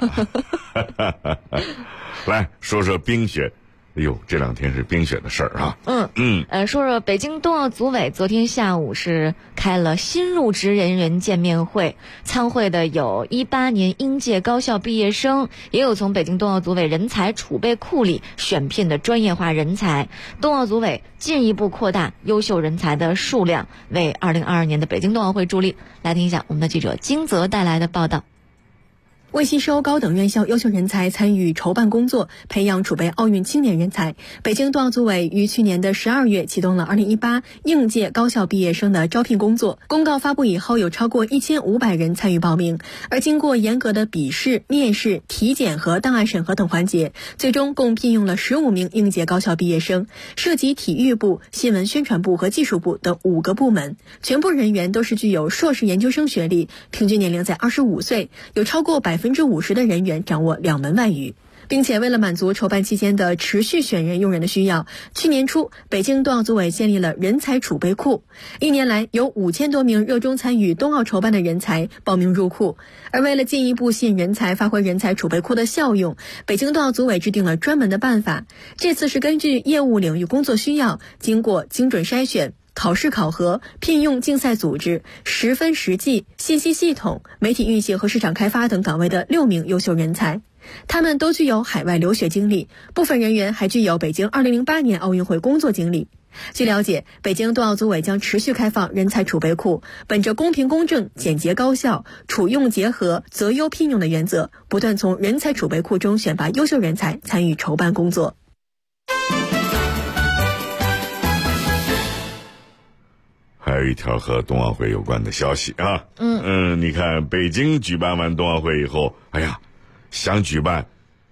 来说说冰雪。哎呦，这2天是冰雪的事儿啊。
说说北京冬奥组委昨天下午是开了新入职人员见面会，参会的有18年应届高校毕业生，也有从北京冬奥组委人才储备库里选聘的专业化人才。冬奥组委进一步扩大优秀人才的数量，为2022年的北京冬奥会助力。来听一下我们的记者金泽带来的报道。
为吸收高等院校优秀人才参与筹办工作，培养储备奥运青年人才，北京冬奥组委于去年的12月启动了2018应届高校毕业生的招聘工作。公告发布以后，有超过1500人参与报名，而经过严格的笔试、面试、体检和档案审核等环节，最终共聘用了15名应届高校毕业生，涉及体育部、新闻宣传部和技术部等5个部门，全部人员都是具有硕士研究生学历，平均年龄在25岁，有超过50%的人员掌握2门外语。 并且为了满足筹办期间的持续选人用人的需要，去年初北京冬奥组委建立了人才储备库，1年来有5000多名热衷参与冬奥筹办的人才报名入库。而为了进一步吸引人才，发挥人才储备库的效用，北京冬奥组委制定了专门的办法。这次是根据业务领域工作需要，经过精准筛选、考试考核、聘用竞赛组织、10分实际、信息系统、媒体运行和市场开发等岗位的6名优秀人才。他们都具有海外留学经历，部分人员还具有北京2008年奥运会工作经历。据了解，北京冬奥组委将持续开放人才储备库，本着公平公正、简洁高效、储用结合、择优聘用的原则，不断从人才储备库中选拔优秀人才参与筹办工作。
还有一条和冬奥会有关的消息啊，你看北京举办完冬奥会以后，哎呀，想举办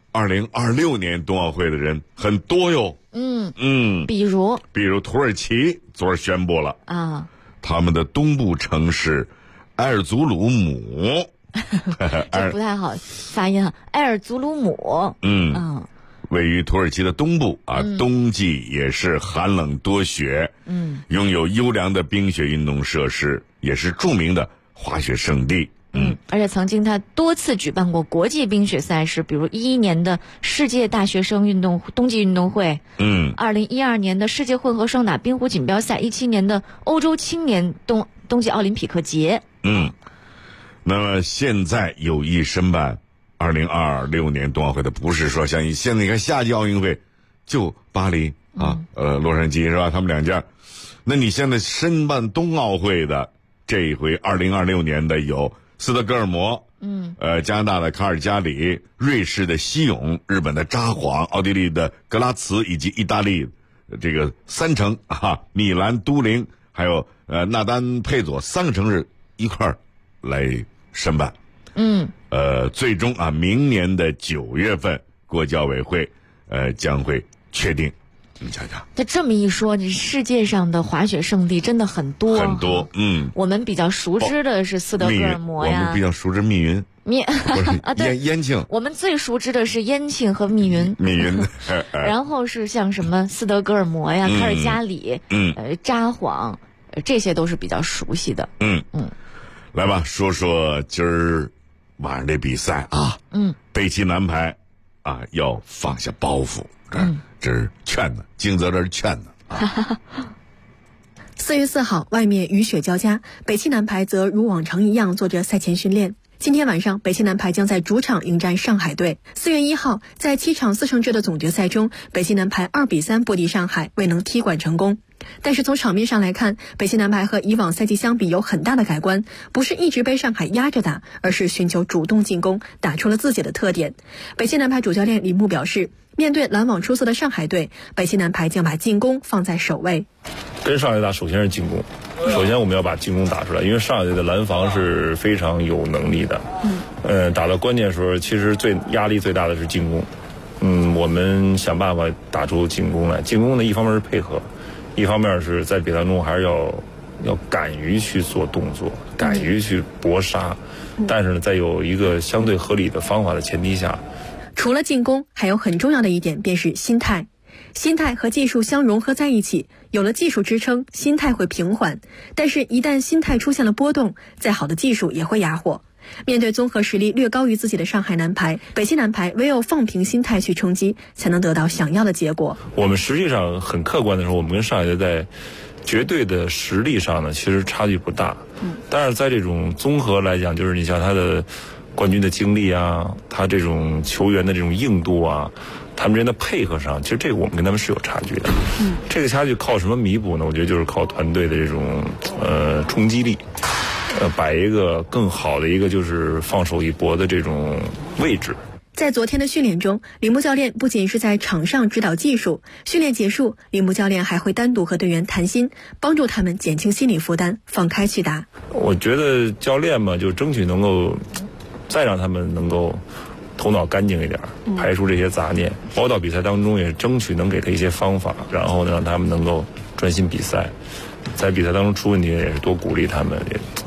2026年冬奥会的人很多哟。比如土耳其昨儿宣布了啊，他们的东部城市埃尔祖鲁姆，
这不太好发音啊，埃尔祖鲁姆，
位于土耳其的东部啊，冬季也是寒冷多雪，拥有优良的冰雪运动设施，也是著名的滑雪胜地。
而且曾经他多次举办过国际冰雪赛事，比如2011年的世界大学生冬季运动会，2012年的世界混合双打冰壶锦标赛，17年的欧洲青年冬季奥林匹克节。
那么现在有意申办2026年冬奥会的，不是说像现在你看夏季奥运会就巴黎啊，洛杉矶是吧？他们2家。那你现在申办冬奥会的这一回2026年的有斯德哥尔摩，加拿大的卡尔加里，瑞士的西永，日本的札幌，奥地利的格拉茨，以及意大利这个3城啊，米兰、都灵，还有纳丹佩佐3个城市一块儿来申办。最终啊，明年的9月份，国际奥委会将会确定。你瞧瞧，
那这么一说，这世界上的滑雪胜地真的很多
很多。
我们比较熟知的是斯德哥尔摩呀，
我们比较熟知密云，延庆。
我们最熟知的是延庆和密云。然后是像什么斯德哥尔摩呀、卡尔加里、札幌，这些都是比较熟悉的。
来吧，说说今儿晚上这比赛啊。北汽男排啊要放下包袱。这是劝呢，惊泽这是劝呢啊。
4月4号，外面雨雪交加，北汽男排则如往常一样做着赛前训练。今天晚上，北汽男排将在主场迎战上海队。4月1号，在7场4胜制的总决赛中，北汽男排2比3不敌上海，未能踢馆成功。但是从场面上来看，北汽男排和以往赛季相比有很大的改观，不是一直被上海压着打，而是寻求主动进攻，打出了自己的特点。北汽男排主教练李牧表示，面对拦网出色的上海队，北汽男排将把进攻放在首位。
跟上海打，首先是进攻，首先我们要把进攻打出来，因为上海队的拦防是非常有能力的。打到关键时候，其实压力最大的是进攻。我们想办法打出进攻来。进攻呢，一方面是配合，一方面是在比赛中还是要敢于去做动作，敢于去搏杀。但是呢，在有一个相对合理的方法的前提下。
除了进攻，还有很重要的一点便是心态。心态和技术相融合在一起，有了技术支撑，心态会平缓。但是一旦心态出现了波动，再好的技术也会哑火。面对综合实力略高于自己的上海男排，北汽男排唯有放平心态去冲击，才能得到想要的结果。
我们实际上很客观的说，我们跟上海队在绝对的实力上呢，其实差距不大。但是在这种综合来讲，就是你像他的冠军的经历啊，他这种球员的这种硬度啊，他们之间的配合上，其实这个我们跟他们是有差距的。这个差距靠什么弥补呢？我觉得就是靠团队的这种冲击力，摆一个更好的一个就是放手一搏的这种位置。
在昨天的训练中，李牧教练不仅是在场上指导技术，训练结束，李牧教练还会单独和队员谈心，帮助他们减轻心理负担，放开去打。
我觉得教练嘛，就争取能够再让他们能够头脑干净一点，排除这些杂念，包括到比赛当中也争取能给他一些方法，然后呢让他们能够专心比赛。在比赛当中出问题也是多鼓励他们，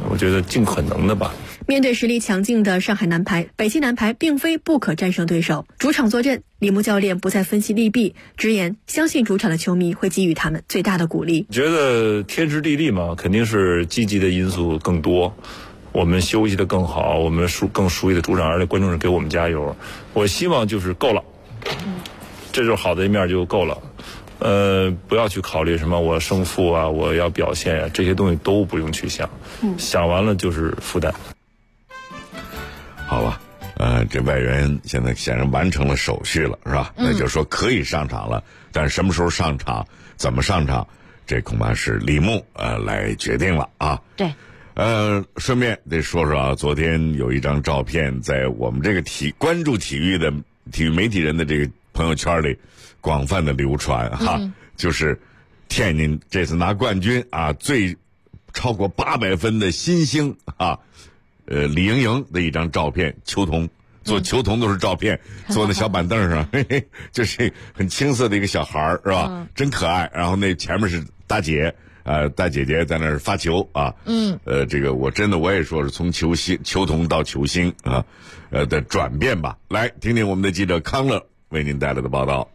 我觉得尽可能的吧。
面对实力强劲的上海男排，北京男排并非不可战胜对手。主场坐镇，李木教练不再分析利弊，直言相信主场的球迷会给予他们最大的鼓励。
觉得天时地利嘛，肯定是积极的因素更多。我们休息的更好，我们更熟悉的主场，而且观众是给我们加油。我希望就是够了，这就是好的一面就够了。不要去考虑什么我胜负啊，我要表现啊，这些东西都不用去想，想完了就是负担。
好吧，这外援现在显然完成了手续了，是吧？那就是说可以上场了，但是什么时候上场，怎么上场，这恐怕是李木来决定了啊。
对。
顺便得说说啊，昨天有一张照片在我们这个关注体育的体育媒体人的这个朋友圈里广泛的流传哈，就是天津这次拿冠军啊，最超过800分的新星啊，李盈莹的一张照片，球童做球童都是照片，坐在小板凳上，嘿嘿，就是很青涩的一个小孩是吧？真可爱。然后那前面是大姐。大姐姐在那儿发球啊，这个我也说是从球童到球星啊，的转变吧。来听听我们的记者康乐为您带来的报道。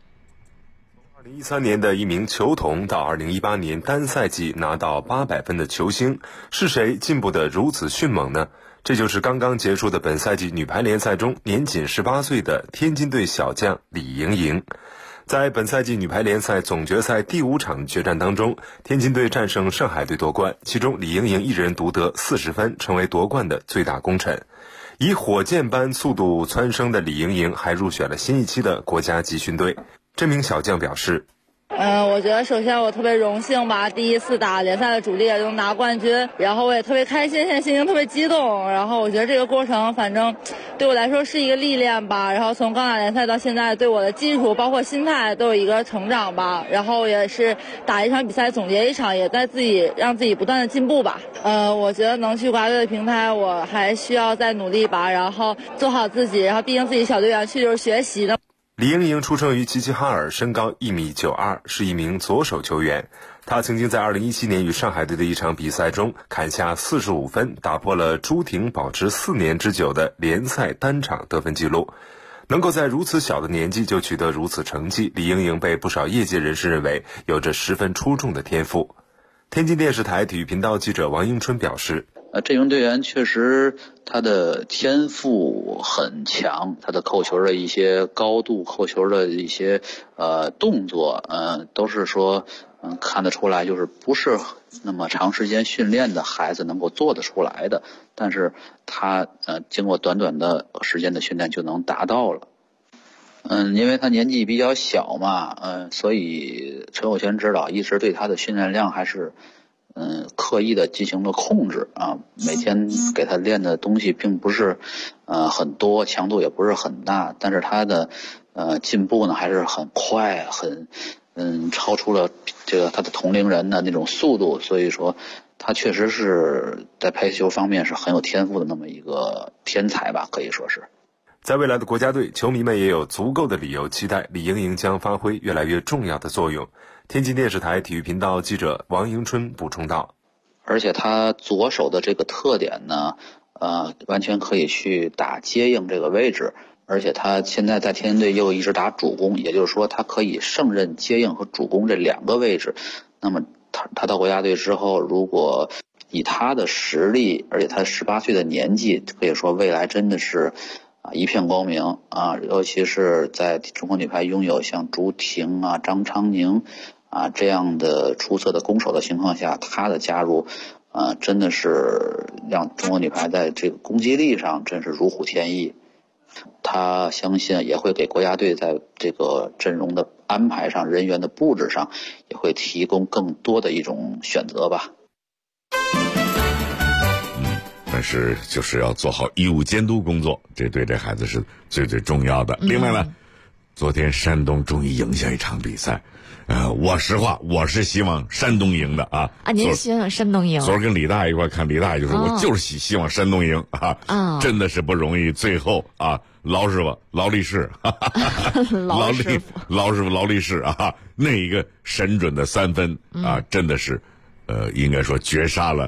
2013年的一名球童到2018年单赛季拿到800分的球星，是谁进步得如此迅猛呢？这就是刚刚结束的本赛季女排联赛中年仅18岁的天津队小将李盈莹。在本赛季女排联赛总决赛第5场决战当中，天津队战胜上海队夺冠，其中李盈莹一人独得40分，成为夺冠的最大功臣。以火箭般速度蹿升的李盈莹还入选了新一期的国家集训队。这名小将表示，
我觉得首先我特别荣幸吧，第一次打联赛的主力也能拿冠军，然后我也特别开心，现在心情特别激动。然后我觉得这个过程反正对我来说是一个历练吧，然后从刚打联赛到现在，对我的技术包括心态都有一个成长吧。然后也是打一场比赛总结一场，也在让自己不断的进步吧。我觉得能去国家队的平台，我还需要再努力吧，然后做好自己，然后毕竟自己小队员去就是学习的。
李盈莹出生于齐齐哈尔，身高1.92米，是一名左手球员。她曾经在2017年与上海队的一场比赛中砍下45分，打破了朱婷保持4年之久的联赛单场得分纪录。能够在如此小的年纪就取得如此成绩，李盈莹被不少业界人士认为有着十分出众的天赋。天津电视台体育频道记者王英春表示，
这名队员确实他的天赋很强，他的扣球的一些高度，扣球的一些动作，都是说看得出来，就是不是那么长时间训练的孩子能够做得出来的，但是他经过短短的时间的训练就能达到了。因为他年纪比较小嘛，所以陈友泉指导一直对他的训练量还是刻意的进行了控制啊，每天给他练的东西并不是很多，强度也不是很大，但是他的进步呢还是很快，很超出了这个他的同龄人的那种速度，所以说他确实是在排球方面是很有天赋的那么一个天才吧，可以说是。
在未来的国家队，球迷们也有足够的理由期待李盈莹将发挥越来越重要的作用。天津电视台体育频道记者王迎春补充道，
而且他左手的这个特点呢，完全可以去打接应这个位置，而且他现在在天津队又一直打主攻，也就是说他可以胜任接应和主攻这2个位置。那么他到国家队之后，如果以他的实力，而且他18岁的年纪，可以说未来真的是一片光明啊！尤其是在中国女排拥有像朱婷啊、张昌宁这样的出色的攻手的情况下，他的加入真的是让中国女排在这个攻击力上真是如虎添翼。他相信也会给国家队在这个阵容的安排上、人员的布置上也会提供更多的一种选择吧。
但是就是要做好义务监督工作，这对这孩子是最最重要的。另外呢，昨天山东终于赢下一场比赛，实话我是希望山东赢的啊。
您希望山东赢？
昨儿跟李大爷一块看，李大爷就说我就是希望山东赢啊，真的是不容易。最后劳师傅劳力士，劳师傅劳力士那一个神准的3分真的是应该说绝杀了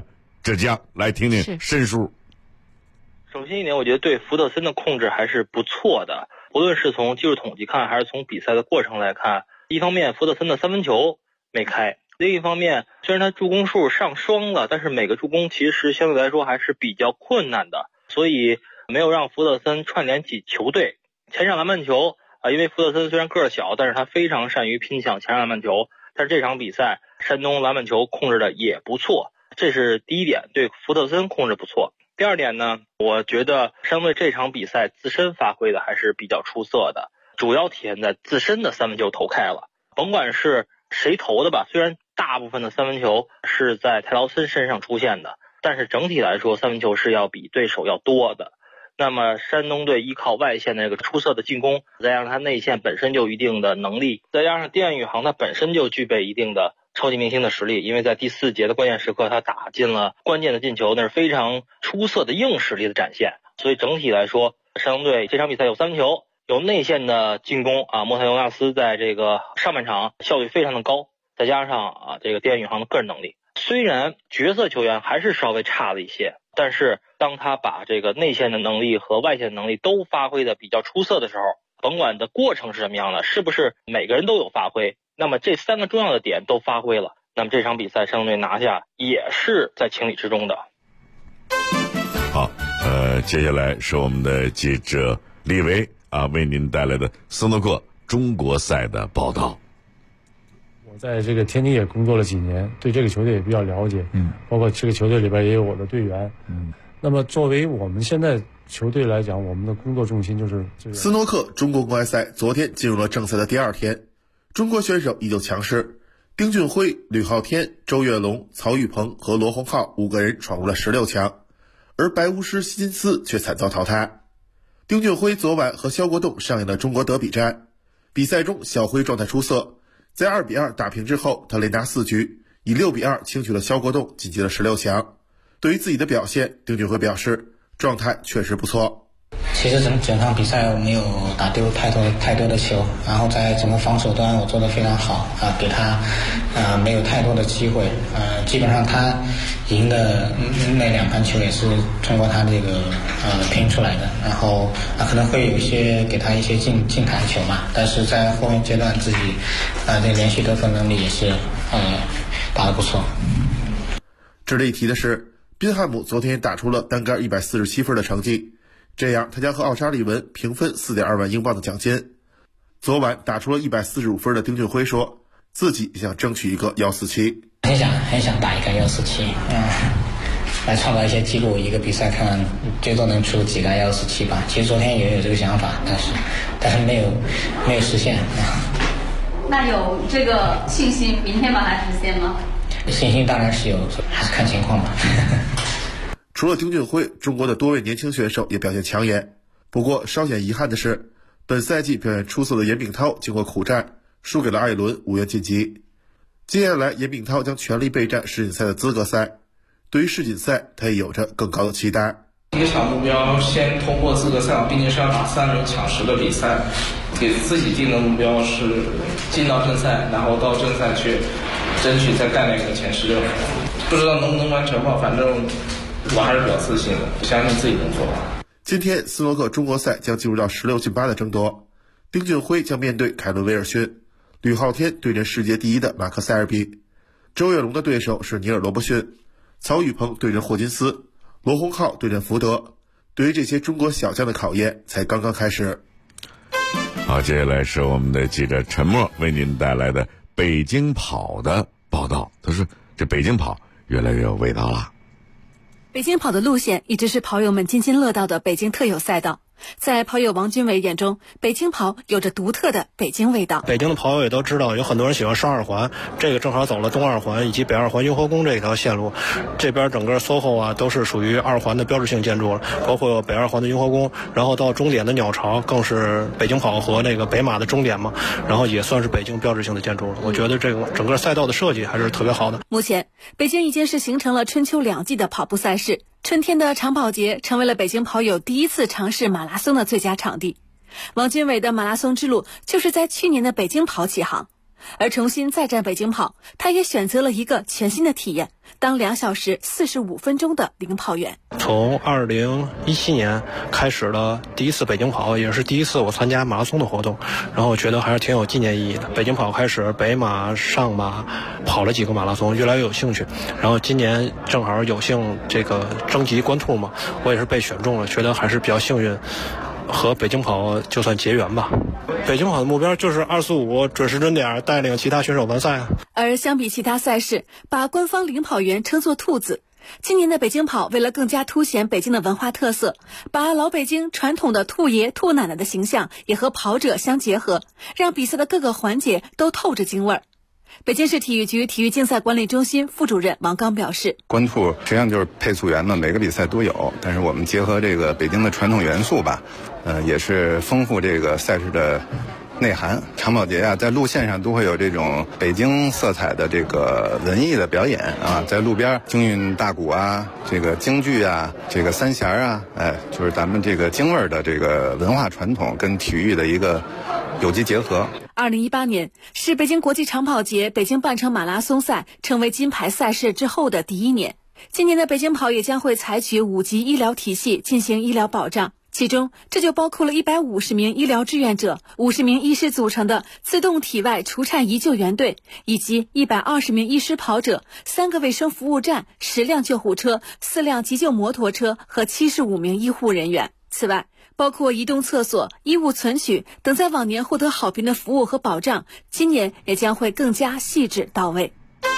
浙江，来听听申叔。
首先一点，我觉得对福特森的控制还是不错的，无论是从技术统计看，还是从比赛的过程来看。一方面，福特森的三分球没开；另一方面，虽然他助攻数上双了，但是每个助攻其实相对来说还是比较困难的，所以没有让福特森串联起球队。前场篮板球因为福特森虽然个儿小，但是他非常善于拼抢前场篮板球。但是这场比赛，山东篮板球控制的也不错，这是第一点，对福特森控制不错。第二点呢，我觉得山东队这场比赛自身发挥的还是比较出色的，主要体现在自身的三分球投开了。甭管是谁投的吧，虽然大部分的三分球是在泰劳森身上出现的，但是整体来说三分球是要比对手要多的。那么山东队依靠外线的这个出色的进攻，再加上他内线本身就有一定的能力，再加上丁宇航他本身就具备一定的超级明星的实力，因为在第4节的关键时刻他打进了关键的进球，那是非常出色的硬实力的展现。所以整体来说，山东队这场比赛有三分球，有内线的进攻莫塞尤纳斯在这个上半场效率非常的高，再加上这个丁宇航的个人能力，虽然角色球员还是稍微差了一些，但是当他把这个内线的能力和外线的能力都发挥的比较出色的时候，甭管的过程是什么样的，是不是每个人都有发挥，那么这3个重要的点都发挥了，那么这场比赛山东队拿下也是在情理之中的。
好，接下来是我们的记者李维为您带来的斯诺克中国赛的报道。
我在这个天津也工作了几年，对这个球队也比较了解，包括这个球队里边也有我的队员，那么作为我们现在球队来讲，我们的工作重心就是
斯诺克中国公开赛昨天进入了正赛的第2天，中国选手依旧强势，丁俊晖、吕昊天、周跃龙、曹玉鹏和罗洪浩5个人闯入了16强，而白巫师希金斯却惨遭淘汰。丁俊晖昨晚和肖国栋上演了中国德比战，比赛中小辉状态出色，在2-2打平之后，他连拿4局，以6-2轻取了肖国栋，晋级了16强。对于自己的表现，丁俊晖表示状态确实不错。
其实整场比赛我没有打丢太多的球，然后在整个防守端我做得非常好给他没有太多的机会，基本上他赢的那2盘球也是通过他这个拼出来的，然后可能会有一些给他一些进弹球嘛，但是在后面阶段自己这连续得分能力也是打得不错。
值得一提的是，宾汉姆昨天打出了单杆147分的成绩，这样他将和奥沙利文平分 4.2 万英镑的奖金。昨晚打出了145分的丁俊晖说，自己想争取一个147，
很想打一个147，来创造一些记录，一个比赛看最多能出几个147吧。其实昨天也有这个想法，但是没有实现。
那有这个信心明天把它实现吗？
信心当然是有，还是看情况吧。
除了丁俊晖，中国的多位年轻选手也表现抢眼。不过稍显遗憾的是，本赛季表现出色的严炳涛经过苦战，输给了艾伦，无缘晋级。接下来严炳涛将全力备战世锦赛的资格赛，对于世锦赛他也有着更高的期待。
一个小目标，先通过资格赛，毕竟是要打3轮抢10的比赛，给自己定的目标是进到正赛，然后到正赛去争取再干那个前16，不知道能不能完成吧，反正我还是比较自信的，相信自己能做到。
今天斯诺克中国赛将进入到16进8的争夺，丁俊晖将面对凯伦威尔逊，吕昊天对阵世界第1的马克塞尔比，周跃龙的对手是尼尔罗伯逊，曹宇鹏对阵霍金斯，罗洪浩对阵福德。对于这些中国小将的考验才刚刚开始。
好，接下来是我们的记者陈默为您带来的北京跑的报道。他说这北京跑越来越有味道了。
北京跑的路线一直是跑友们津津乐道的北京特有赛道，在跑友王军伟眼中，北京跑有着独特的北京味道。
北京的跑友也都知道，有很多人喜欢上2环，这个正好走了东2环以及北2环雍和宫这条线路，这边整个 SOHO 都是属于2环的标志性建筑了，包括北2环的雍和宫，然后到终点的鸟巢更是北京跑和那个北马的终点嘛，然后也算是北京标志性的建筑了。我觉得这个整个赛道的设计还是特别好的。
目前北京已经是形成了春秋2季的跑步赛事，春天的长跑节成为了北京跑友第一次尝试马拉松的最佳场地。王军伟的马拉松之路就是在去年的北京跑起航。 而重新再战北京跑，他也选择了一个全新的体验，当2小时45分钟的领跑员。
从2017年开始的第一次北京跑，也是第一次我参加马拉松的活动，然后我觉得还是挺有纪念意义的。北京跑开始北马、上马跑了几个马拉松，越来越有兴趣，然后今年正好有幸这个征集官兔嘛，我也是被选中了，觉得还是比较幸运，和北京跑就算结缘吧。北京跑的目标就是245准时准点带领其他选手完赛。
而相比其他赛事，把官方领跑员称作兔子，今年的北京跑为了更加凸显北京的文化特色，把老北京传统的兔爷兔奶奶的形象也和跑者相结合，让比赛的各个环节都透着京味儿。北京市体育局体育竞赛管理中心副主任王刚表示，
官兔实际上就是配速员嘛，每个比赛都有，但是我们结合这个北京的传统元素吧，也是丰富这个赛事的内涵。长跑节啊，在路线上都会有这种北京色彩的这个文艺的表演啊，在路边京韵大鼓啊，这个京剧啊，这个三弦啊，就是咱们这个京味儿的这个文化传统跟体育的一个有机结合。
2018年是北京国际长跑节北京半程马拉松赛成为金牌赛事之后的第1年。今年的北京跑也将会采取5级医疗体系进行医疗保障，其中这就包括了150名医疗志愿者、50名医师组成的自动体外除颤仪救援队，以及120名医师跑者、3个卫生服务站、10辆救护车、4辆急救摩托车和75名医护人员。此外，包括移动厕所、衣物存取等在往年获得好评的服务和保障，今年也将会更加细致到位。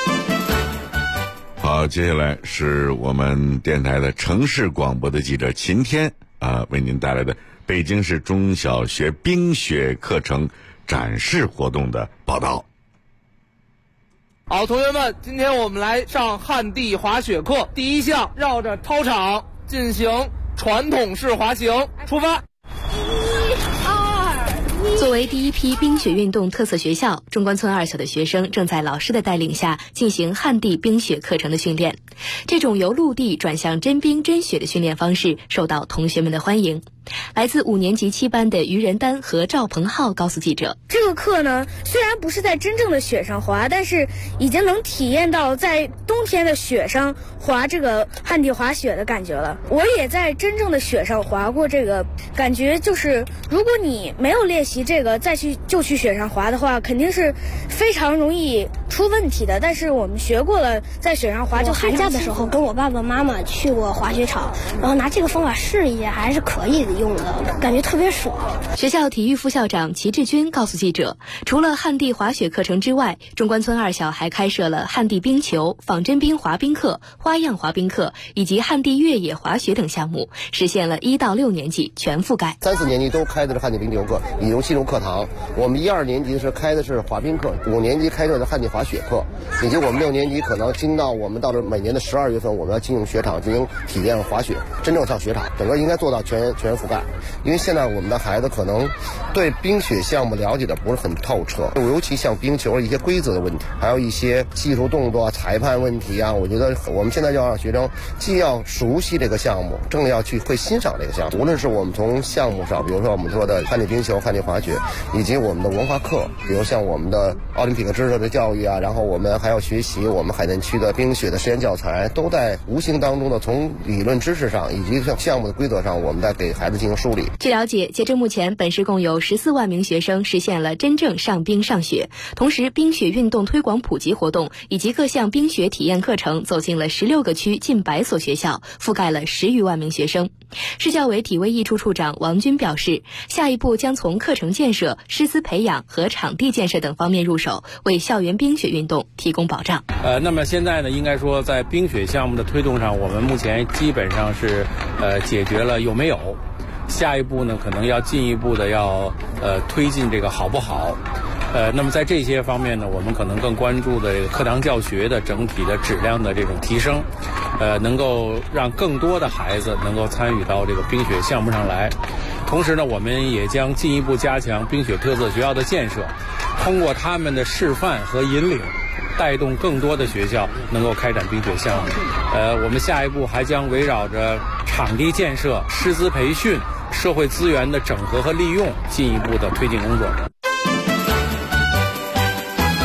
好，接下来是我们电台的城市广播的记者秦天为您带来的北京市中小学冰雪课程展示活动的报道。
好，同学们，今天我们来上旱地滑雪课，第一项绕着操场进行传统式滑行，出发。
作为第一批冰雪运动特色学校，中关村2小的学生正在老师的带领下进行旱地冰雪课程的训练。这种由陆地转向真冰真雪的训练方式受到同学们的欢迎。来自5年级7班的于仁丹和赵鹏浩告诉记者，
这个课呢，虽然不是在真正的雪上滑，但是已经能体验到在冬天的雪上滑这个旱地滑雪的感觉了。我也在真正的雪上滑过，这个感觉就是如果你没有练习这个再去雪上滑的话，肯定是非常容易出问题的。但是我们学过了，在雪上滑就
寒假的时候跟我爸爸妈妈去过滑雪场，然后拿这个方法试一下，还是可以用的，感觉特别爽。
学校体育副校长齐志军告诉记者，除了旱地滑雪课程之外，中关村2小还开设了旱地冰球、仿真冰滑冰课、花样滑冰课以及旱地越野滑雪等项目，实现了1到6年级全覆盖。
3、4年级都开的是旱地冰球课，已经进入课堂。我们1、2年级是开的是滑冰课，5年级开设的旱地滑雪课，以及我们6年级可能我们到了每年的12月份，我们要进入雪场进行体验滑雪，真正上雪场，整个应该做到全覆盖。因为现在我们的孩子可能对冰雪项目了解的不是很透彻，尤其像冰球一些规则的问题，还有一些技术动作、裁判问题啊，我觉得我们现在要让学生既要熟悉这个项目，正要去会欣赏这个项目。无论是我们从项目上，比如说我们说的旱地冰球、旱地滑雪，以及我们的文化课，比如像我们的奥林匹克知识的教育啊，然后我们还要学习我们海淀区的冰雪的实验教材，都在无形当中的从理论知识上以及像项目的规则上，我们在给孩子进行梳理。
据了解，截至目前，本市共有14万名学生实现了真正上冰上雪。同时，冰雪运动推广普及活动以及各项冰雪体验课程走进了16个区近100所学校，覆盖了10余万名学生。市教委体卫艺处处长王军表示，下一步将从课程建设、师资培养和场地建设等方面入手，为校园冰雪运动提供保障。
那么现在呢，应该说在冰雪项目的推动上，我们目前基本上是解决了有没有。下一步呢，可能要进一步的要推进这个好不好。那么在这些方面呢，我们可能更关注的这个课堂教学的整体的质量的这种提升，能够让更多的孩子能够参与到这个冰雪项目上来。同时呢，我们也将进一步加强冰雪特色学校的建设，通过他们的示范和引领，带动更多的学校能够开展冰雪项目。我们下一步还将围绕着场地建设、师资培训、社会资源的整合和利用，进一步的推进工作。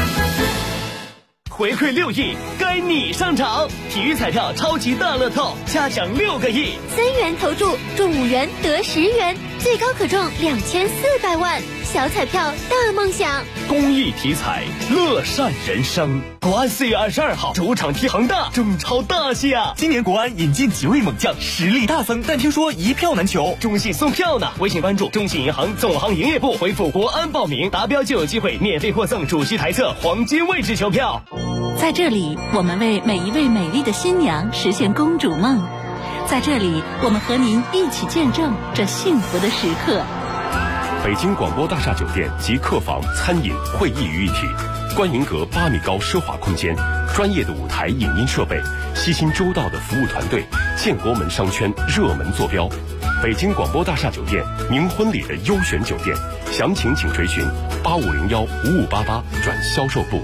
回馈6亿，该你上场。体育彩票超级大乐透，嘉奖6个亿
，3元投注中5元得10元，最高可中2400万。小彩票大梦想，
公益体彩，乐善人生。国安4月22号主场踢恒大，中超大戏啊！今年国安引进几位猛将，实力大增，但听说一票难求，中信送票呢。微信关注中信银行总行营业部，回复国安报名，达标就有机会免费获赠主席台侧黄金位置球票。
在这里，我们为每一位美丽的新娘实现公主梦。在这里，我们和您一起见证这幸福的时刻。
北京广播大厦酒店集客房、餐饮、会议于一体，观云阁8米高奢华空间，专业的舞台影音设备，悉心周到的服务团队，建国门商圈热门坐标。北京广播大厦酒店，您婚礼的优选酒店，详情请垂询8501-5588转销售部。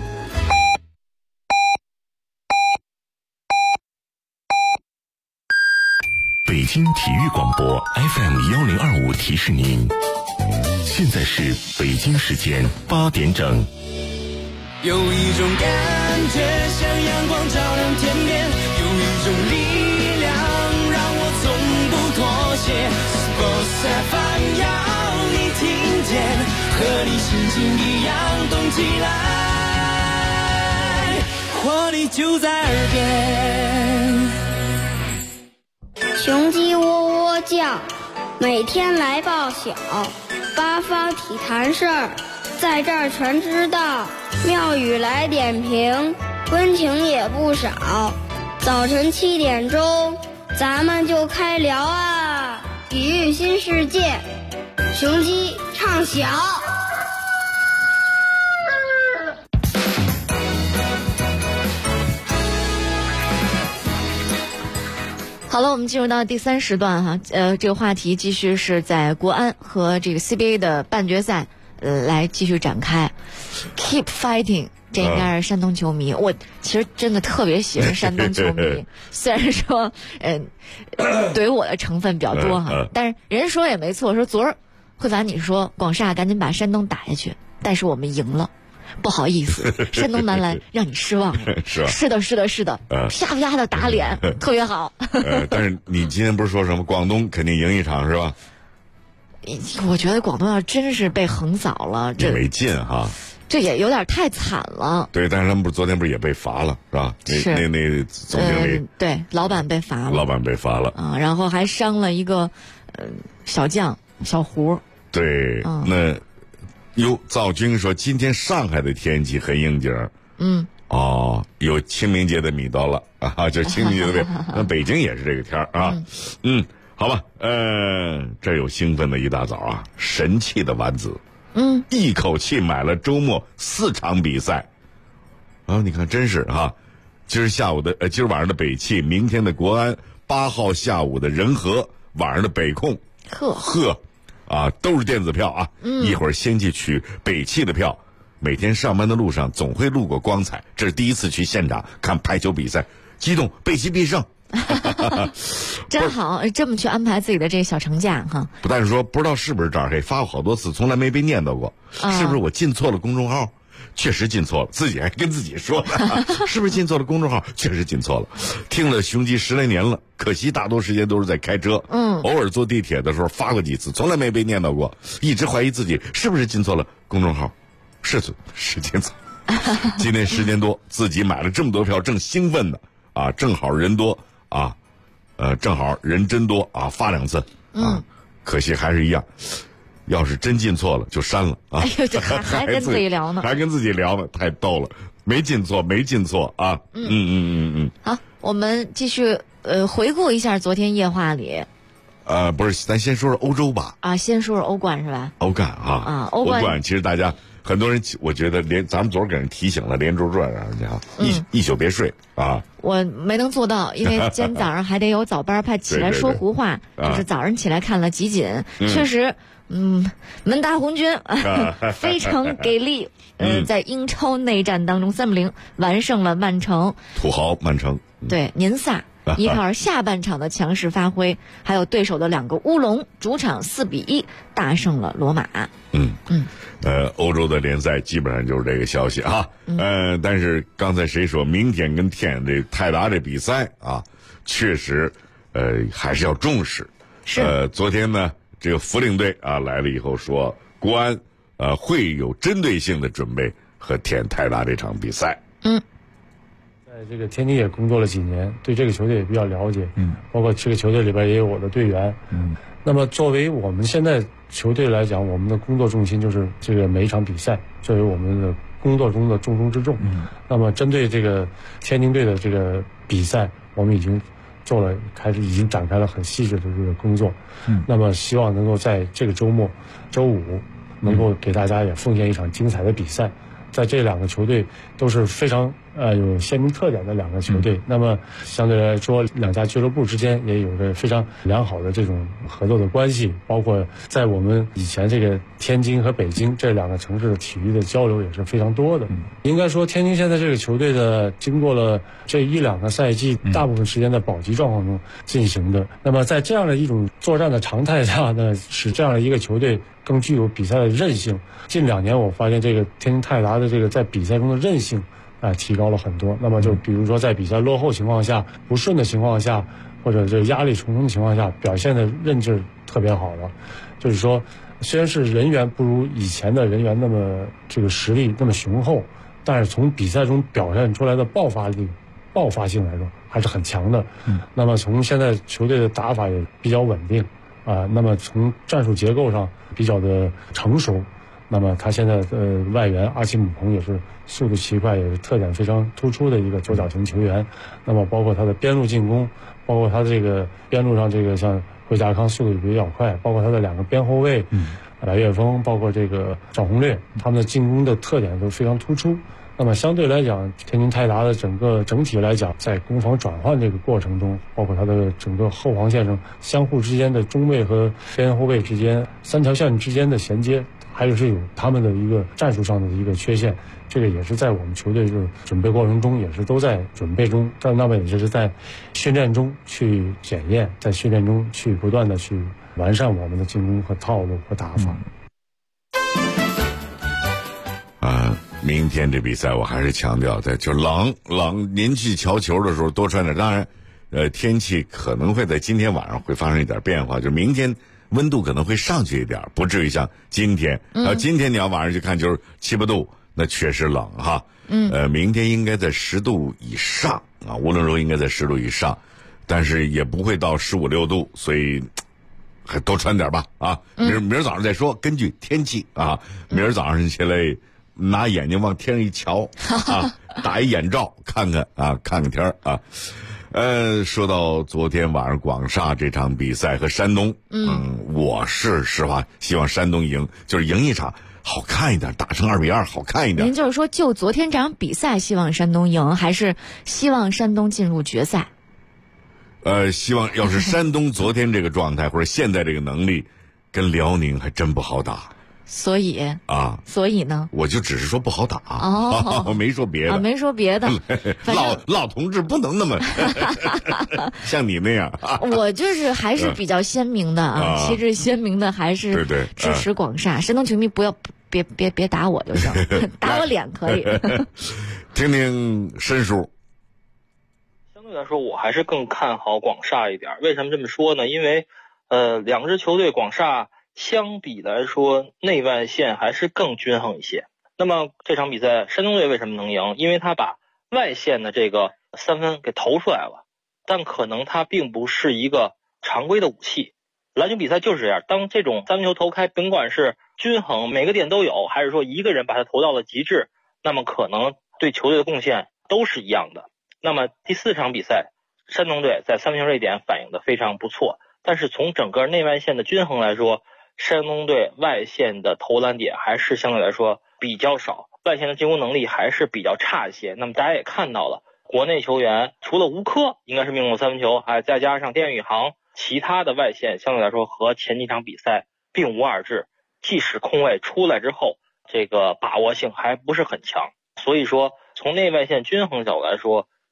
北京体育广播 FM1025提示您，现在是北京时间8点整。
有一种感觉像阳光照亮天边，有一种力量让我从不妥协。Sports FM 要你听见，和你心情一样动起来，活力就在耳边。
雄鸡喔喔叫，每天来报晓，八方体坛事儿，在这儿全知道。庙宇来点评，温情也不少。早晨7点钟，咱们就开聊啊！体育新世界，雄鸡唱晓。
好了，我们进入到第3时段哈，这个话题继续是在国安和这个 CBA 的半决赛，来继续展开。Keep fighting， 这应该是山东球迷。我其实真的特别喜欢山东球迷，虽然说怼我的成分比较多哈，但是人家说也没错，说昨儿慧凡你说广厦赶紧把山东打下去，但是我们赢了。不好意思，山东男篮让你失望了。是吧？是的，啪啪的打脸，特别好。
但是你今天不是说什么广东肯定赢一场是吧？
我觉得广东要真是被横扫了，这
没劲哈。
这也有点太惨了。
对，但是他们昨天不是也被罚了是吧？那总经理
对老板被罚了，啊，然后还伤了一个小将小胡。
对，那。赵军说今天上海的天气很应景。有清明节的味道了啊，就清明节的味道。那北京也是这个天啊。好吧，这有兴奋的一大早啊，神气的丸子，一口气买了周末4场比赛。你看真是哈，今儿晚上的北汽，明天的国安，8号下午的人和，晚上的北控，都是电子票啊！一会儿先去取北汽的票。每天上班的路上总会路过光彩，这是第一次去现场看排球比赛，激动，北汽必胜。
真好，这么去安排自己的这小长假哈。
不但是说不知道是不是这儿给发过好多次，从来没被念叨过，是不是我进错了公众号？确实进错了，自己还跟自己说是不是进错了公众号？确实进错了。听了雄鸡10来年了，可惜大多时间都是在开车，偶尔坐地铁的时候发过几次，从来没被念叨过，一直怀疑自己是不是进错了公众号。是进错。今天时间多，自己买了这么多票，正兴奋呢啊，正好人多啊，正好人真多啊，发2次啊，可惜还是一样。要是真进错了就删了啊！
哎呦，这还跟自己聊呢，
还跟自己聊呢，太逗了！没进错啊！
好，我们继续回顾一下昨天夜话里。
不是，咱先说说欧洲吧。
先说说欧冠是吧？
欧冠啊，欧冠其实大家很多人，我觉得咱们昨儿给人提醒了，连轴转让人家一宿别睡啊。
我没能做到，因为今天早上还得有早班，怕起来说胡话，就是早上起来看了集锦，确实。门大红军非常给力。在英超内战当中3-0完胜了曼城，
土豪曼城。
对，年萨依靠下半场的强势发挥，还有对手的2个乌龙，主场4-1大胜了罗马。
欧洲的联赛基本上就是这个消息啊。但是刚才谁说明天跟天这泰达这比赛啊，确实还是要重视。
是。
昨天呢，这个福陵队啊来了以后说，国安会有针对性的准备和泰达这场比赛。
在这个天津也工作了几年，对这个球队也比较了解。包括这个球队里边也有我的队员。那么作为我们现在球队来讲，我们的工作重心就是这个每一场比赛作为我们的工作中的重中之重。那么针对这个天津队的这个比赛，我们已经展开了很细致的这个工作。那么希望能够在这个周末周五能够给大家也奉献一场精彩的比赛。在这2个球队都是非常有鲜明特点的2个球队，那么相对来说2家俱乐部之间也有着非常良好的这种合作的关系，包括在我们以前这个天津和北京这2个城市的体育的交流也是非常多的。应该说天津现在这个球队的经过了这1-2个赛季大部分时间在保级状况中进行的，那么在这样的一种作战的常态下呢，使这样的一个球队更具有比赛的韧性。近2年我发现这个天津泰达的这个在比赛中的韧性提高了很多。那么就比如说在比赛落后情况下、不顺的情况下，或者这压力重重的情况下，表现的韧劲特别好了。就是说虽然是人员不如以前的人员那么这个实力那么雄厚，但是从比赛中表现出来的爆发性来说还是很强的。那么从现在球队的打法也比较稳定那么从战术结构上比较的成熟。那么他现在外援阿奇姆彭也是速度奇快，也是特点非常突出的一个左脚型球员。那么包括他的边路进攻，包括他这个边路上这个像惠家康速度也比较快，包括他的2个边后卫白岳峰，包括这个赵宏略，他们的进攻的特点都非常突出。那么相对来讲，天津泰达的整体来讲，在攻防转换这个过程中，包括它的整个后防线上相互之间的中卫和边后卫之间3条线之间的衔接，还是有他们的一个战术上的一个缺陷。这个也是在我们球队的准备过程中也是都在准备中，但那么也是在训练中去检验，在训练中去不断的去完善我们的进攻和套路和打法。
明天这比赛我还是强调的，就冷，您去瞧球的时候多穿点。当然，天气可能会在今天晚上会发生一点变化，就明天温度可能会上去一点，不至于像今天。今天你要晚上去看球7、8度，那确实冷哈。明天应该在10度以上啊，无论如何应该在10度以上，但是也不会到15、16度，所以还多穿点吧啊。明儿早上再说，根据天气啊，明儿早上起来拿眼睛往天上一瞧打一眼罩看看天啊。说到昨天晚上广厦这场比赛和山东，我是实话希望山东赢，就是赢一场好看一点，打成2-2好看一点。
您就是说就昨天这场比赛希望山东赢，还是希望山东进入决赛？
希望要是山东昨天这个状态或者现在这个能力跟辽宁还真不好打。
所以呢，我
就只是说不好打我没说别的
没说别的。
老同志不能那么像你那样
我就是还是比较鲜明的旗帜鲜明的，还是支持广厦。山东球迷不要别打我就行打我脸可以
听听申叔。
相对来说我还是更看好广厦一点。为什么这么说呢？因为2支球队广厦相比来说内外线还是更均衡一些。那么这场比赛山东队为什么能赢？因为他把外线的这个3分给投出来了，但可能他并不是一个常规的武器。篮球比赛就是这样，当这种3分球投开，甭管是均衡每个点都有，还是说一个人把它投到了极致，那么可能对球队的贡献都是一样的。那么第4场比赛山东队在3分球这一点反映的非常不错，但是从整个内外线的均衡来说，山东队外线的投篮点还是相对来说比较少，外线的进攻能力还是比较差一些。那么大家也看到了，国内球员除了吴科应该是命中了3分球，还再加上丁宇航，其他的外线相对来说和前几场比赛并无二致，即使空位出来之后，这个把握性还不是很强。所以说从内外线均衡角度来说，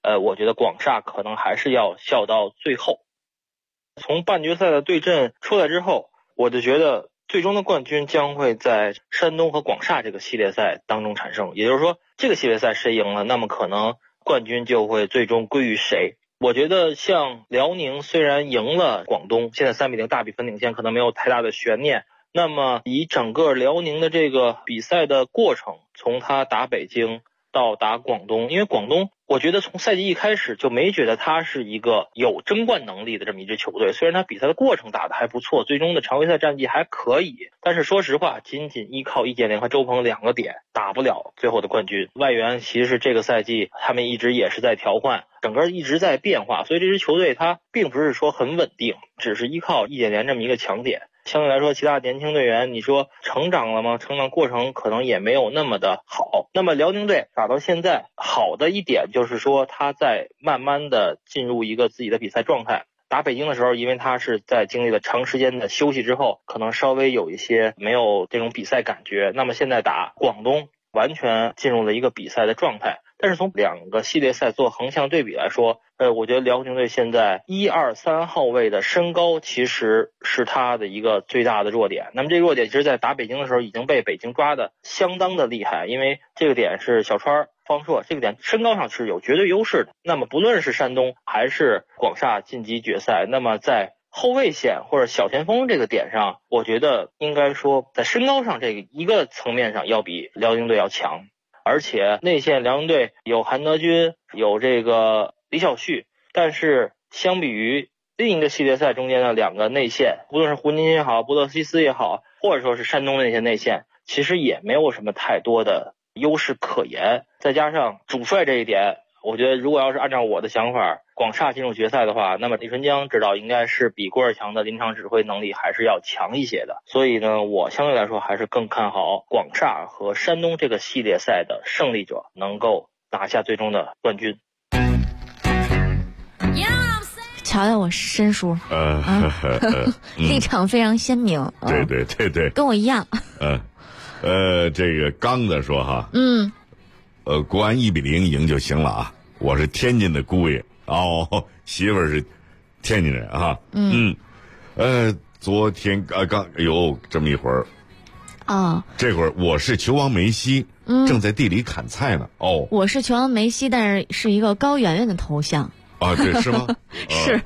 我觉得广厦可能还是要笑到最后。从半决赛的对阵出来之后，我就觉得最终的冠军将会在山东和广厦这个系列赛当中产生，也就是说这个系列赛谁赢了，那么可能冠军就会最终归于谁。我觉得像辽宁虽然赢了广东，现在3-0大比分领先，可能没有太大的悬念，那么以整个辽宁的这个比赛的过程，从他打北京到打广东，因为广东我觉得从赛季一开始就没觉得他是一个有争冠能力的这么一支球队，虽然他比赛的过程打得还不错，最终的常规赛战绩还可以，但是说实话仅仅依靠易建联和周鹏2个点打不了最后的冠军。外援其实这个赛季他们一直也是在调换，整个一直在变化，所以这支球队它并不是说很稳定，只是依靠易建联这么一个强点。相对来说其他年轻队员你说成长了吗？成长过程可能也没有那么的好。那么辽宁队打到现在好的一点就是说他在慢慢的进入一个自己的比赛状态。打北京的时候，因为他是在经历了长时间的休息之后，可能稍微有一些没有这种比赛感觉，那么现在打广东完全进入了一个比赛的状态。但是从2个系列赛做横向对比来说，我觉得辽宁队现在1、2、3号位的身高其实是他的一个最大的弱点。那么这个弱点其实在打北京的时候已经被北京抓的相当的厉害，因为这个点是小川、方硕，这个点身高上是有绝对优势的。那么不论是山东还是广厦晋级决赛，那么在后卫线或者小前锋这个点上，我觉得应该说在身高上这个一个层面上要比辽宁队要强。而且内线辽宁队有韩德君，有这个李晓旭，但是相比于另一个系列赛中间的2个内线，无论是胡金也好，波特西斯也好，或者说是山东的那些内线，其实也没有什么太多的优势可言。再加上主帅这一点，我觉得如果要是按照我的想法，广厦进入决赛的话，那么李春江指导应该是比郭尔强的临场指挥能力还是要强一些的。所以呢，我相对来说还是更看好广厦和山东这个系列赛的胜利者能够拿下最终的冠军。
瞧瞧我申叔，立场非常鲜明。
对，
跟我一样。
这个刚的说哈，国安1-0赢就行了啊。我是天津的姑爷哦，媳妇儿是天津人啊。昨天刚有这么一会儿这会儿我是球王梅西，正在地里砍菜呢。
我是球王梅西，但是是一个高圆圆的头像
啊，对，是吗？
是。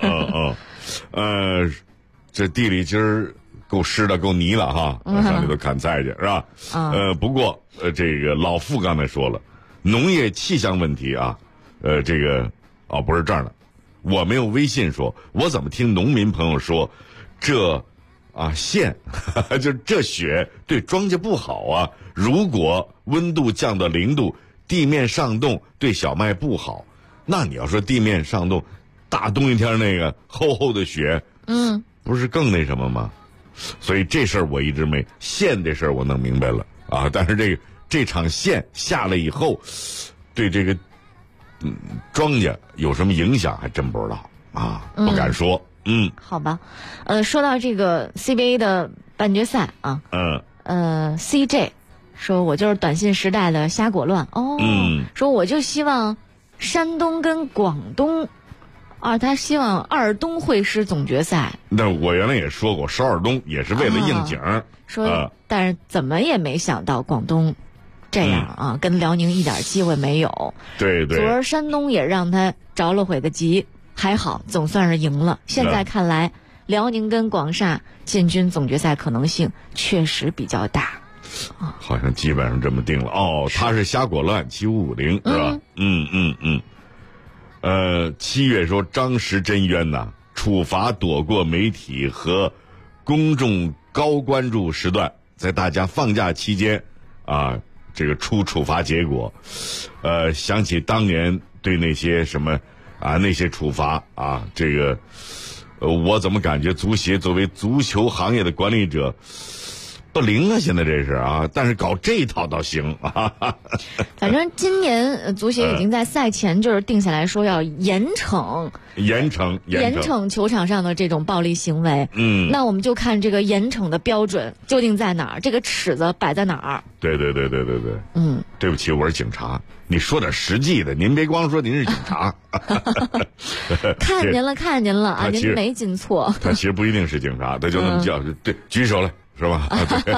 这地里今儿够湿的，够泥了哈，上里头砍菜去是吧？不过这个老傅刚才说了，农业气象问题啊，这个不是这儿呢，我没有微信说，我怎么听农民朋友说，这线就这雪对庄稼不好啊，如果温度降到0度，地面上冻对小麦不好。那你要说地面上冻，大冬一天那个厚厚的雪，不是更那什么吗？所以这事儿我一直没线这事儿我弄明白了啊，但是这场线下来以后，对这个庄稼有什么影响还真不知道啊，不敢说。
好吧，说到这个 CBA 的半决赛啊，CJ 说我就是短信时代的瞎果乱说我就希望山东跟广东他希望二东会师总决赛。
那我原来也说过，首尔东也是为了应景
说但是怎么也没想到广东这样跟辽宁一点机会没有。
对，
昨儿山东也让他着了悔的急，还好总算是赢了。现在看来，辽宁跟广厦进军总决赛可能性确实比较大。
好像基本上这么定了他是瞎果乱7550是吧？7月说张石真冤呐，处罚躲过媒体和公众高关注时段，在大家放假期间这个出处罚结果，想起当年对那些什么那些处罚这个我怎么感觉足协作为足球行业的管理者不灵啊！现在这是啊，但是搞这一套倒行啊。
反正今年足协已经在赛前就是定下来说要严惩球场上的这种暴力行为。那我们就看这个严惩的标准究竟在哪儿，这个尺子摆在哪儿。
对。对不起，我是警察，你说点实际的，您别光说您是警察。
看见了啊，您没进错。
他其实不一定是警察，他就那么叫，对，举手来。是吧？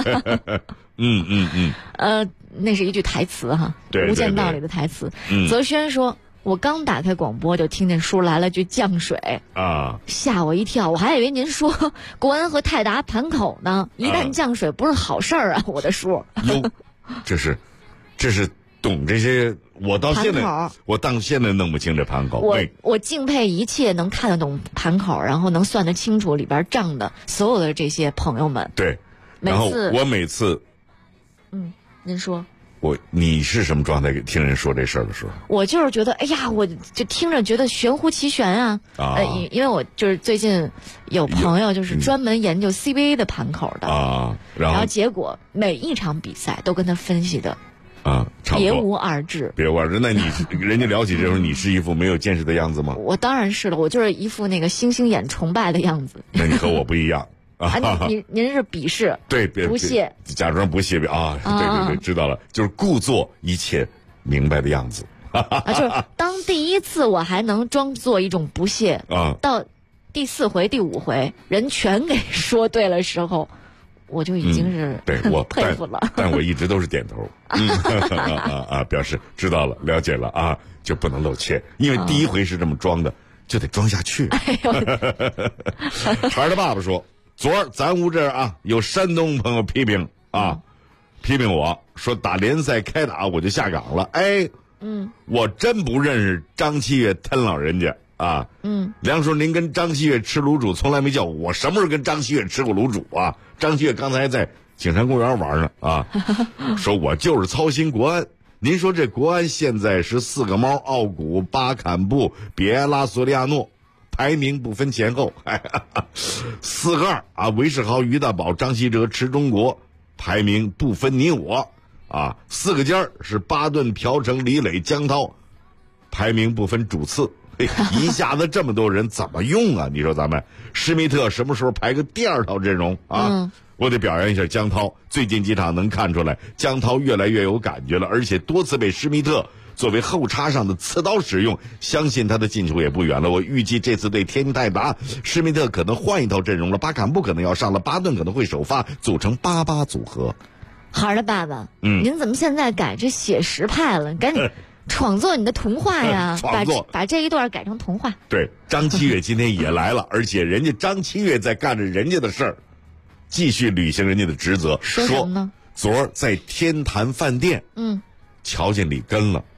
那是一句台词哈，
对，
无间道》里的台词。泽轩说：“我刚打开广播，就听见叔来了句降水啊，吓我一跳，我还以为您说国安和泰达盘口呢。一旦降水，不是好事儿啊，我的叔。
哟，这是懂这些。我到现在弄不清这盘口。
我敬佩一切能看得懂盘口，然后能算得清楚里边账的所有的这些朋友们。
对。然后我每次，
您说，
你是什么状态？听人说这事儿的时候，
我就是觉得，哎呀，我就听着觉得玄乎其玄啊。因为我就是最近有朋友就是专门研究 CBA 的盘口的啊，然后结果每一场比赛都跟他分析的别无二致。
那你人家聊起这时候，你是一副没有见识的样子吗？
我当然是了，我就是一副那个星星眼崇拜的样子。
那你和我不一样。
您是鄙视，
对，
不屑，
假装不屑啊！对，知道了，就是故作一切明白的样子。
就是当第一次我还能装作一种不屑到第4回、第5回人全给说对了时候，我就已经是
对我
佩服了。
但我一直都是点头，表示知道了、了解了啊，就不能露怯，因为第一回是这么装的，就得装下去。孩儿的爸爸说。昨儿咱屋这儿啊，有山东朋友批评我说打联赛开打我就下岗了。我真不认识张七月摊老人家啊。梁叔，您跟张七月吃卤煮从来没叫我什么时候跟张七月吃过卤煮啊？张七月刚才在景山公园玩呢啊，说我就是操心国安。您说这国安现在是4个猫、奥古、巴坎布、比埃拉、索利亚诺。排名不分前后，4个2啊，韦世豪、于大宝、张稀哲、池中国，排名不分你我啊。4个尖是巴顿、朴成、李磊、江涛，排名不分主次。一下子这么多人怎么用啊？你说咱们施密特什么时候排个第2套阵容啊？我得表扬一下江涛，最近几场能看出来江涛越来越有感觉了，而且多次被施密特作为后插上的刺刀使用，相信他的进球也不远了。我预计这次对天津泰达，施密特可能换一套阵容了，巴坎布可能要上了，巴顿可能会首发，组成88组合。
孩儿的爸爸，您怎么现在改这写实派了？赶紧创作你的童话呀！把这一段改成童话。
对，张七月今天也来了，而且人家张七月在干着人家的事儿，继续履行人家的职责。
说什么呢？
昨儿在天坛饭店，瞧见里根了。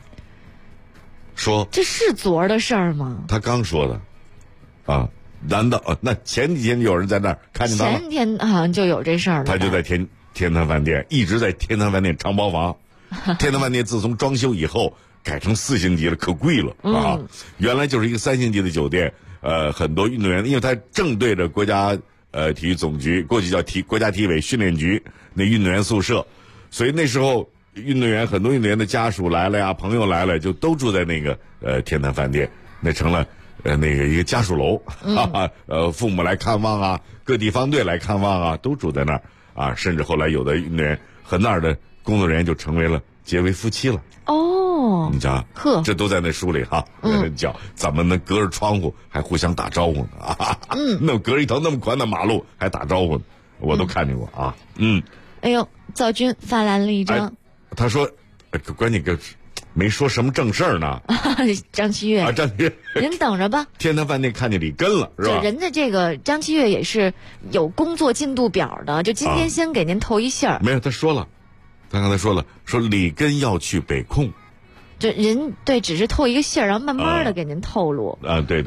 说
这是昨儿的事儿吗？
他刚说的，啊，难道那前几天有人在那儿看见他了？
前天好像就有这事儿了。
他就在天坛饭店，一直在天坛饭店长包房。天坛饭店自从装修以后改成4星级了，可贵了啊！原来就是一个3星级的酒店，很多运动员，因为他正对着国家体育总局，过去叫国家体委训练局那运动员宿舍，所以那时候。很多运动员的家属来了呀，朋友来了，就都住在那个天坛饭店，那成了那个一个家属楼父母来看望啊，各地方队来看望啊，都住在那儿啊，甚至后来有的运动员和那儿的工作人员就成为了结为夫妻了。
哦，
你瞧，这都在那书里哈，叫怎么能隔着窗户还互相打招呼呢啊？那隔着一条那么宽的马路还打招呼呢，我都看见过啊。
哎呦，赵军发来了一张。
他说：“关键个没说什么正事儿呢。”
张七月
张七月，
您等着吧。
天坛饭店看见里根了，是吧？
人家这个张七月也是有工作进度表的，就今天先给您投一信儿。
没有，他说了，他刚才说了，说里根要去北控。
这人对，只是透一个信儿，然后慢慢的给您透露。
对。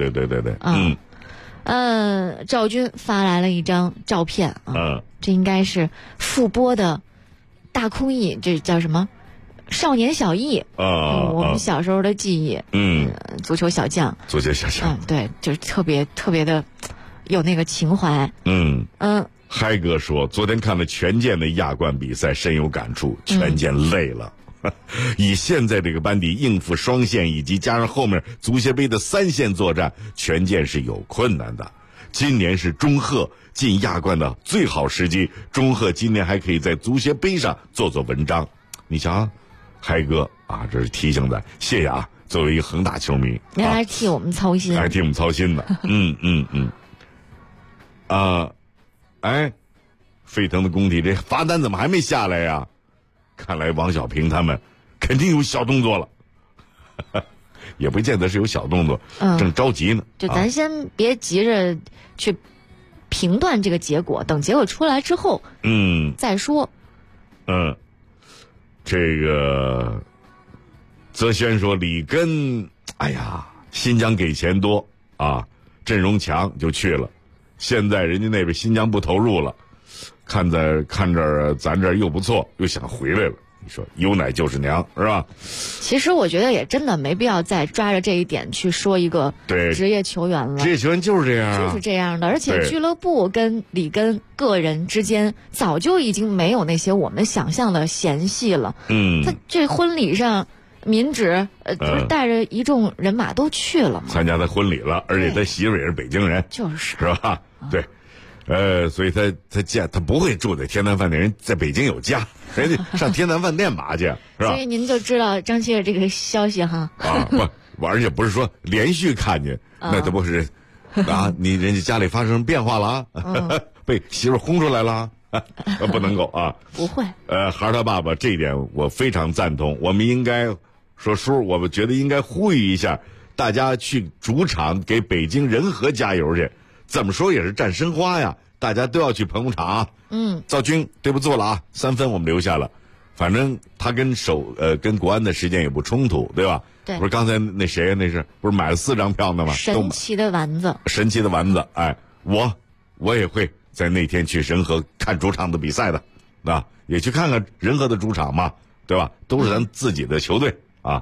赵军发来了一张照片啊，这应该是复播的。大空翼，这叫什么？少年小翼我们小时候的记忆。足球小将。
足球小将。
对，就是特别的有那个情怀。
嗨哥说，昨天看了权健的亚冠比赛，深有感触，权健累了。以现在这个班底应付双线以及加上后面足协杯的3线作战，权健是有困难的。今年是中赫进亚冠的最好时机，中赫今年还可以在足协杯上做做文章。你瞧啊，嗨哥啊，这是提醒的，谢谢啊。作为一个恒大球迷，
您还是替我们操心，
还是替我们操心的。哎，沸腾的工体，这罚单怎么还没下来呀？看来王小平他们肯定有小动作了，也不见得是有小动作，正着急呢。
就咱先别急着去评断这个结果，等结果出来之后，再说。
这个泽轩说里根，哎呀，新疆给钱多啊，阵容强就去了，现在人家那边新疆不投入了，看着咱这儿又不错，又想回来了。你说有奶就是娘，是吧？
其实我觉得也真的没必要再抓着这一点去说一个职业球员了。
职业球员就是这样，
就是这样的。而且俱乐部跟里根个人之间早就已经没有那些我们想象的嫌隙了。他这婚礼上，民脂不是带着一众人马都去了吗？
参加他婚礼了，而且他媳妇也是北京人，
是
吧？对。所以他不会住在天南饭店，人在北京有家，人家上天南饭店嘛去，是吧？
所以您就知道张希儿这个消息哈。
不，而且不是说连续看见，那这不是人家家里发生变化了被媳妇轰出来了，不能够啊。
不会。
孩儿他爸爸这一点我非常赞同，我们应该说叔，我们觉得应该呼吁一下大家去主场给北京人和加油去。怎么说也是占申花呀，大家都要去捧场啊。赵军对不住了啊，3分我们留下了，反正他跟国安的时间也不冲突，对吧？
对。
不是刚才那谁那是不是买了4张票呢吗？
神奇的丸子。
神奇的丸子，哎，我也会在那天去仁和看主场的比赛的，也去看看仁和的主场嘛，对吧？都是咱自己的球队啊。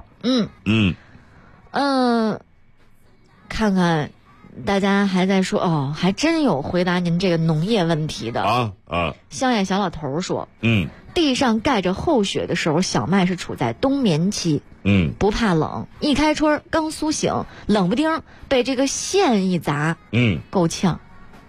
看看。大家还在说还真有回答您这个农业问题的乡野小老头说，地上盖着厚雪的时候，小麦是处在冬眠期，不怕冷，一开春刚苏醒，冷不丁被这个线一砸，够呛。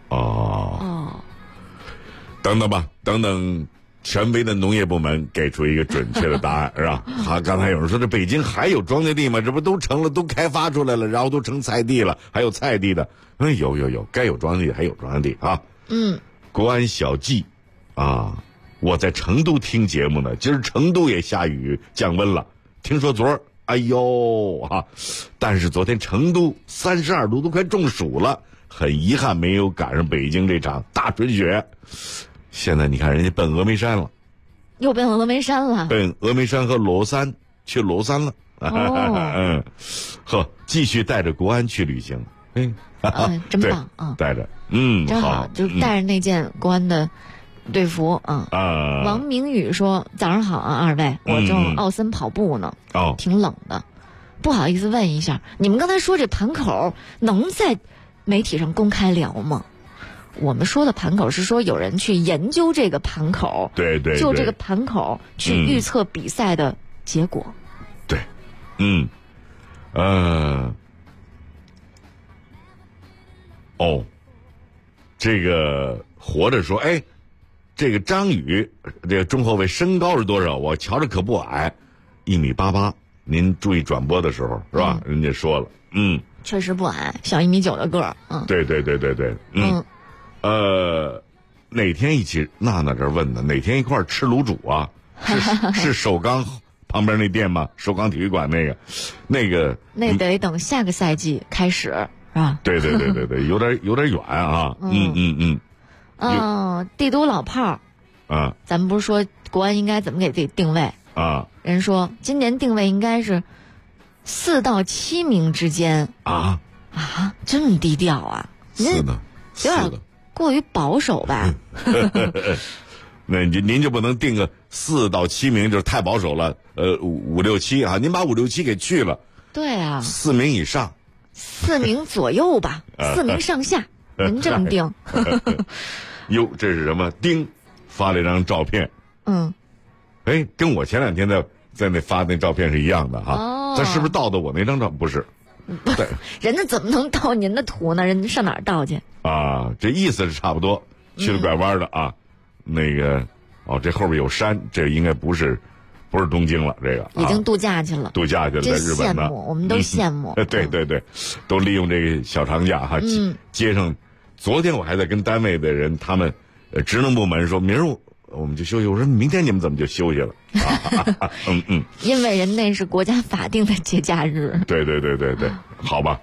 等等吧，等等。权威的农业部门给出一个准确的答案，是吧？刚才有人说这北京还有庄稼地吗？这不都成了，都开发出来了，然后都成菜地了，还有菜地的。有，该有庄稼地还有庄稼地啊。国安小季啊，我在成都听节目呢，今儿成都也下雨降温了，听说昨儿但是昨天成都32度都快中暑了，很遗憾没有赶上北京这场大春雪。现在你看人家奔峨眉山了，
又奔峨眉山了，
奔峨眉山和罗山去罗山了。继续带着国安去旅行，
真棒啊！
带着，
真好，就带着那件国安的队服王明宇说：“早上好啊，2位，我正奥森跑步呢，挺冷的，不好意思问一下，你们刚才说这盘口能在媒体上公开聊吗？”我们说的盘口是说有人去研究这个盘口，
对，
就这个盘口去预测比赛的结果。
对，这个活着说，这个张宇这个中后卫身高是多少？我瞧着可不矮，1.88米。您注意转播的时候是吧？人家说了，
确实不矮，小1.9米的个儿。
对，哪天一起？娜娜这问的，哪天一块吃卤煮啊？是首钢旁边那店吗？首钢体育馆那
得等下个赛季开始，是吧？
对，有点远啊。
帝都老炮儿咱们不是说国安应该怎么给自己定位
啊？
人说今年定位应该是4到7名之间这么低调啊？
是的，
有点过于保守吧？
那您就不能定个4到7名，就是太保守了。5、6、7啊，您把5、6、7给去了。
对啊
，4名以上
，4名左右吧，4名上下，您这么定。
哟，这是什么？丁发了一张照片。哎，跟我前2天在那发那照片是一样的哈。
哦，
他是不是盗的我那张照？不是。
对，人家怎么能盗您的图呢？人家上哪儿盗去？
啊，这意思是差不多，去了拐弯的啊。那个，这后边有山，这应该不是东京了，这个
已经度假去了，
度假去了，在日本呢。
羡慕，我们都羡慕。
对对对，都利用这个小长假哈。街上，昨天我还在跟单位的人，他们职能部门说，明儿我们就休息。我说明天你们怎么就休息了？
因为人那是国家法定的节假日。
对，好吧。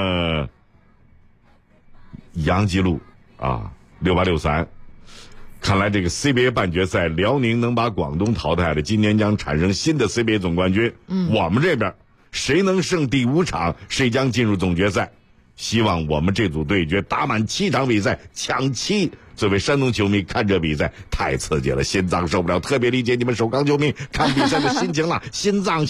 杨吉路啊，6863。看来这个 CBA 半决赛，辽宁能把广东淘汰了，今年将产生新的 CBA 总冠军。我们这边谁能胜第5场，谁将进入总决赛。希望我们这组对决打满7场比赛，抢7。作为山东球迷，看这比赛太刺激了，心脏受不了。特别理解你们首钢球迷看比赛的心情了，心脏。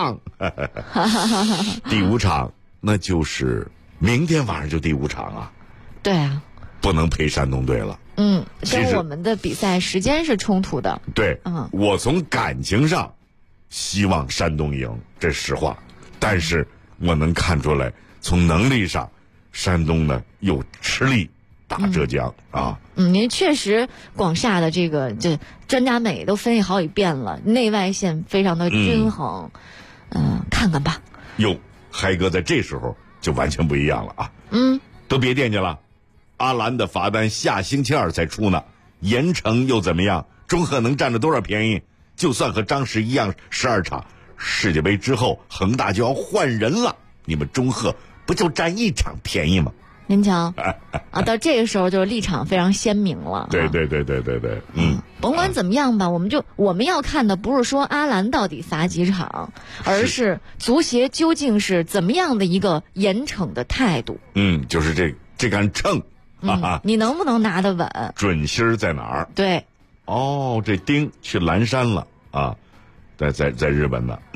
第5场，那就是明天晚上就第5场啊。
对啊，
不能陪山东队了。
跟我们的比赛时间是冲突的。
对，我从感情上希望山东赢，这是实话。但是我能看出来，从能力上，山东呢又吃力打浙江啊。
您确实广厦的这专家们也都分析好几遍了，内外线非常的均衡。看看吧。
哟，嗨哥在这时候就完全不一样了啊。都别惦记了。阿兰的罚单下星期2才出呢，盐城又怎么样？中赫能占着多少便宜？就算和张弛一样12场，世界杯之后恒大就要换人了，你们中赫不就占1场便宜吗？
您瞧到这个时候就是立场非常鲜明了。
对，
甭管怎么样吧，我们要看的不是说阿兰到底罚几场，而是足协究竟是怎么样的一个严惩的态度。
就是这杆秤。
你能不能拿得稳？
准心儿在哪儿？
对，
这丁去蓝山了啊，在日本呢。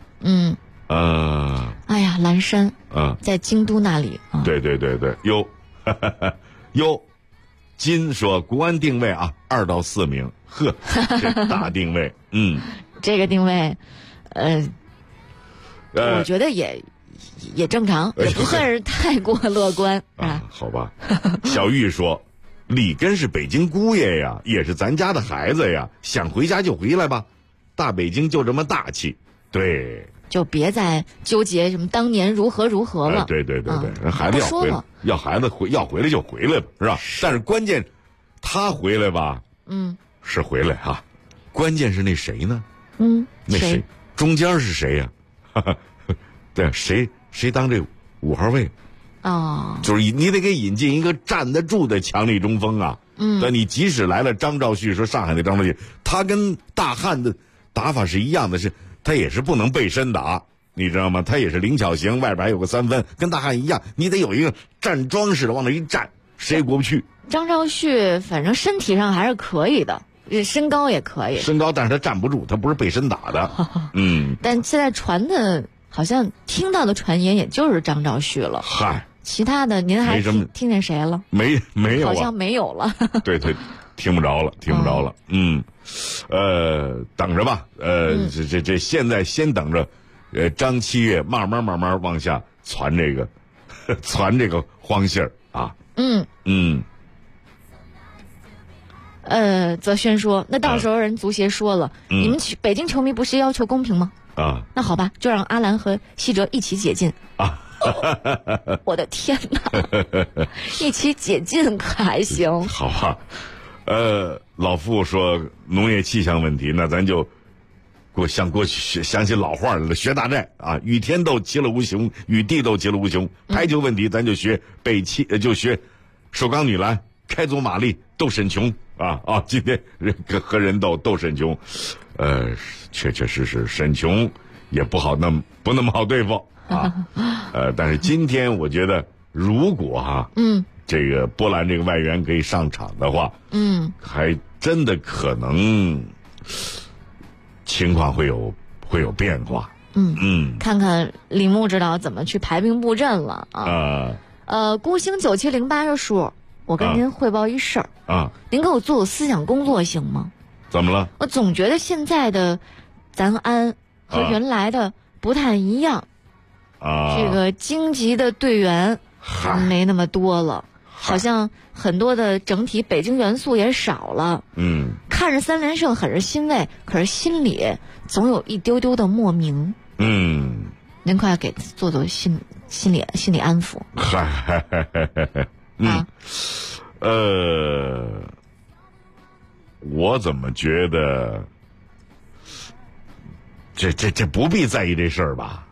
哎呀，蓝山，在京都那里啊。
对，哟，金说国安定位啊，2到4名，呵，这大定位。
这个定位，我觉得也正常，也不算是太过乐观啊。
好吧，小玉说，里根是北京姑爷呀，也是咱家的孩子呀，想回家就回来吧，大北京就这么大气。对，
就别再纠结什么当年如何了。
对，孩子要孩子要回来就回来吧，是吧？但是关键，他回来吧，是回来哈，关键是那谁呢？那谁中间是谁呀？对，谁当这5号位？就是你得给引进一个站得住的强力中锋啊。但你即使来了张兆旭，说上海的张兆旭，他跟大汉的打法是一样的，他也是不能背身打，你知道吗？他也是灵巧型，外边还有个3分，跟大汉一样，你得有一个站桩似的往那一站，谁也过不去。
张兆旭反正身体上还是可以的，身高也可以，
但是他站不住，他不是背身打的。
但现在传的好像听到的传言也就是张兆旭了。
嗨，
其他的您还听见谁了？
没有，
好像没有了。
对，听不着了。等着吧。这现在先等着，张七月慢慢往下传这个荒信儿啊。
泽轩说，那到时候人足协说了，你们北京球迷不是要求公平吗？那好吧，就让阿兰和希哲一起解禁啊！我的天哪，一起解禁可还行？
好吧，老傅说农业气象问题，那咱就过去想起老话了，学大寨啊，与天斗其乐无穷，与地斗其乐无穷。排球问题咱就学就学首钢女篮，开足马力斗沈琼啊！今天和人斗沈琼，确实沈琼也不那么好对付啊。但是今天我觉得，如果这个波兰这个外援可以上场的话，还真的可能情况会有变化。
看看李牧指导怎么去排兵布阵了啊。孤星9708是数， 我跟您汇报一事儿
啊，
您给我做个思想工作行吗？
怎么了？
我总觉得现在的咱安和原来的不太一样
啊，
这个荆棘的队员没那么多了，好像很多的整体北京元素也少了。看着3连胜很是欣慰，可是心里总有一丢丢的莫名。您快给做心理安抚。
我怎么觉得这不必在意这事儿吧？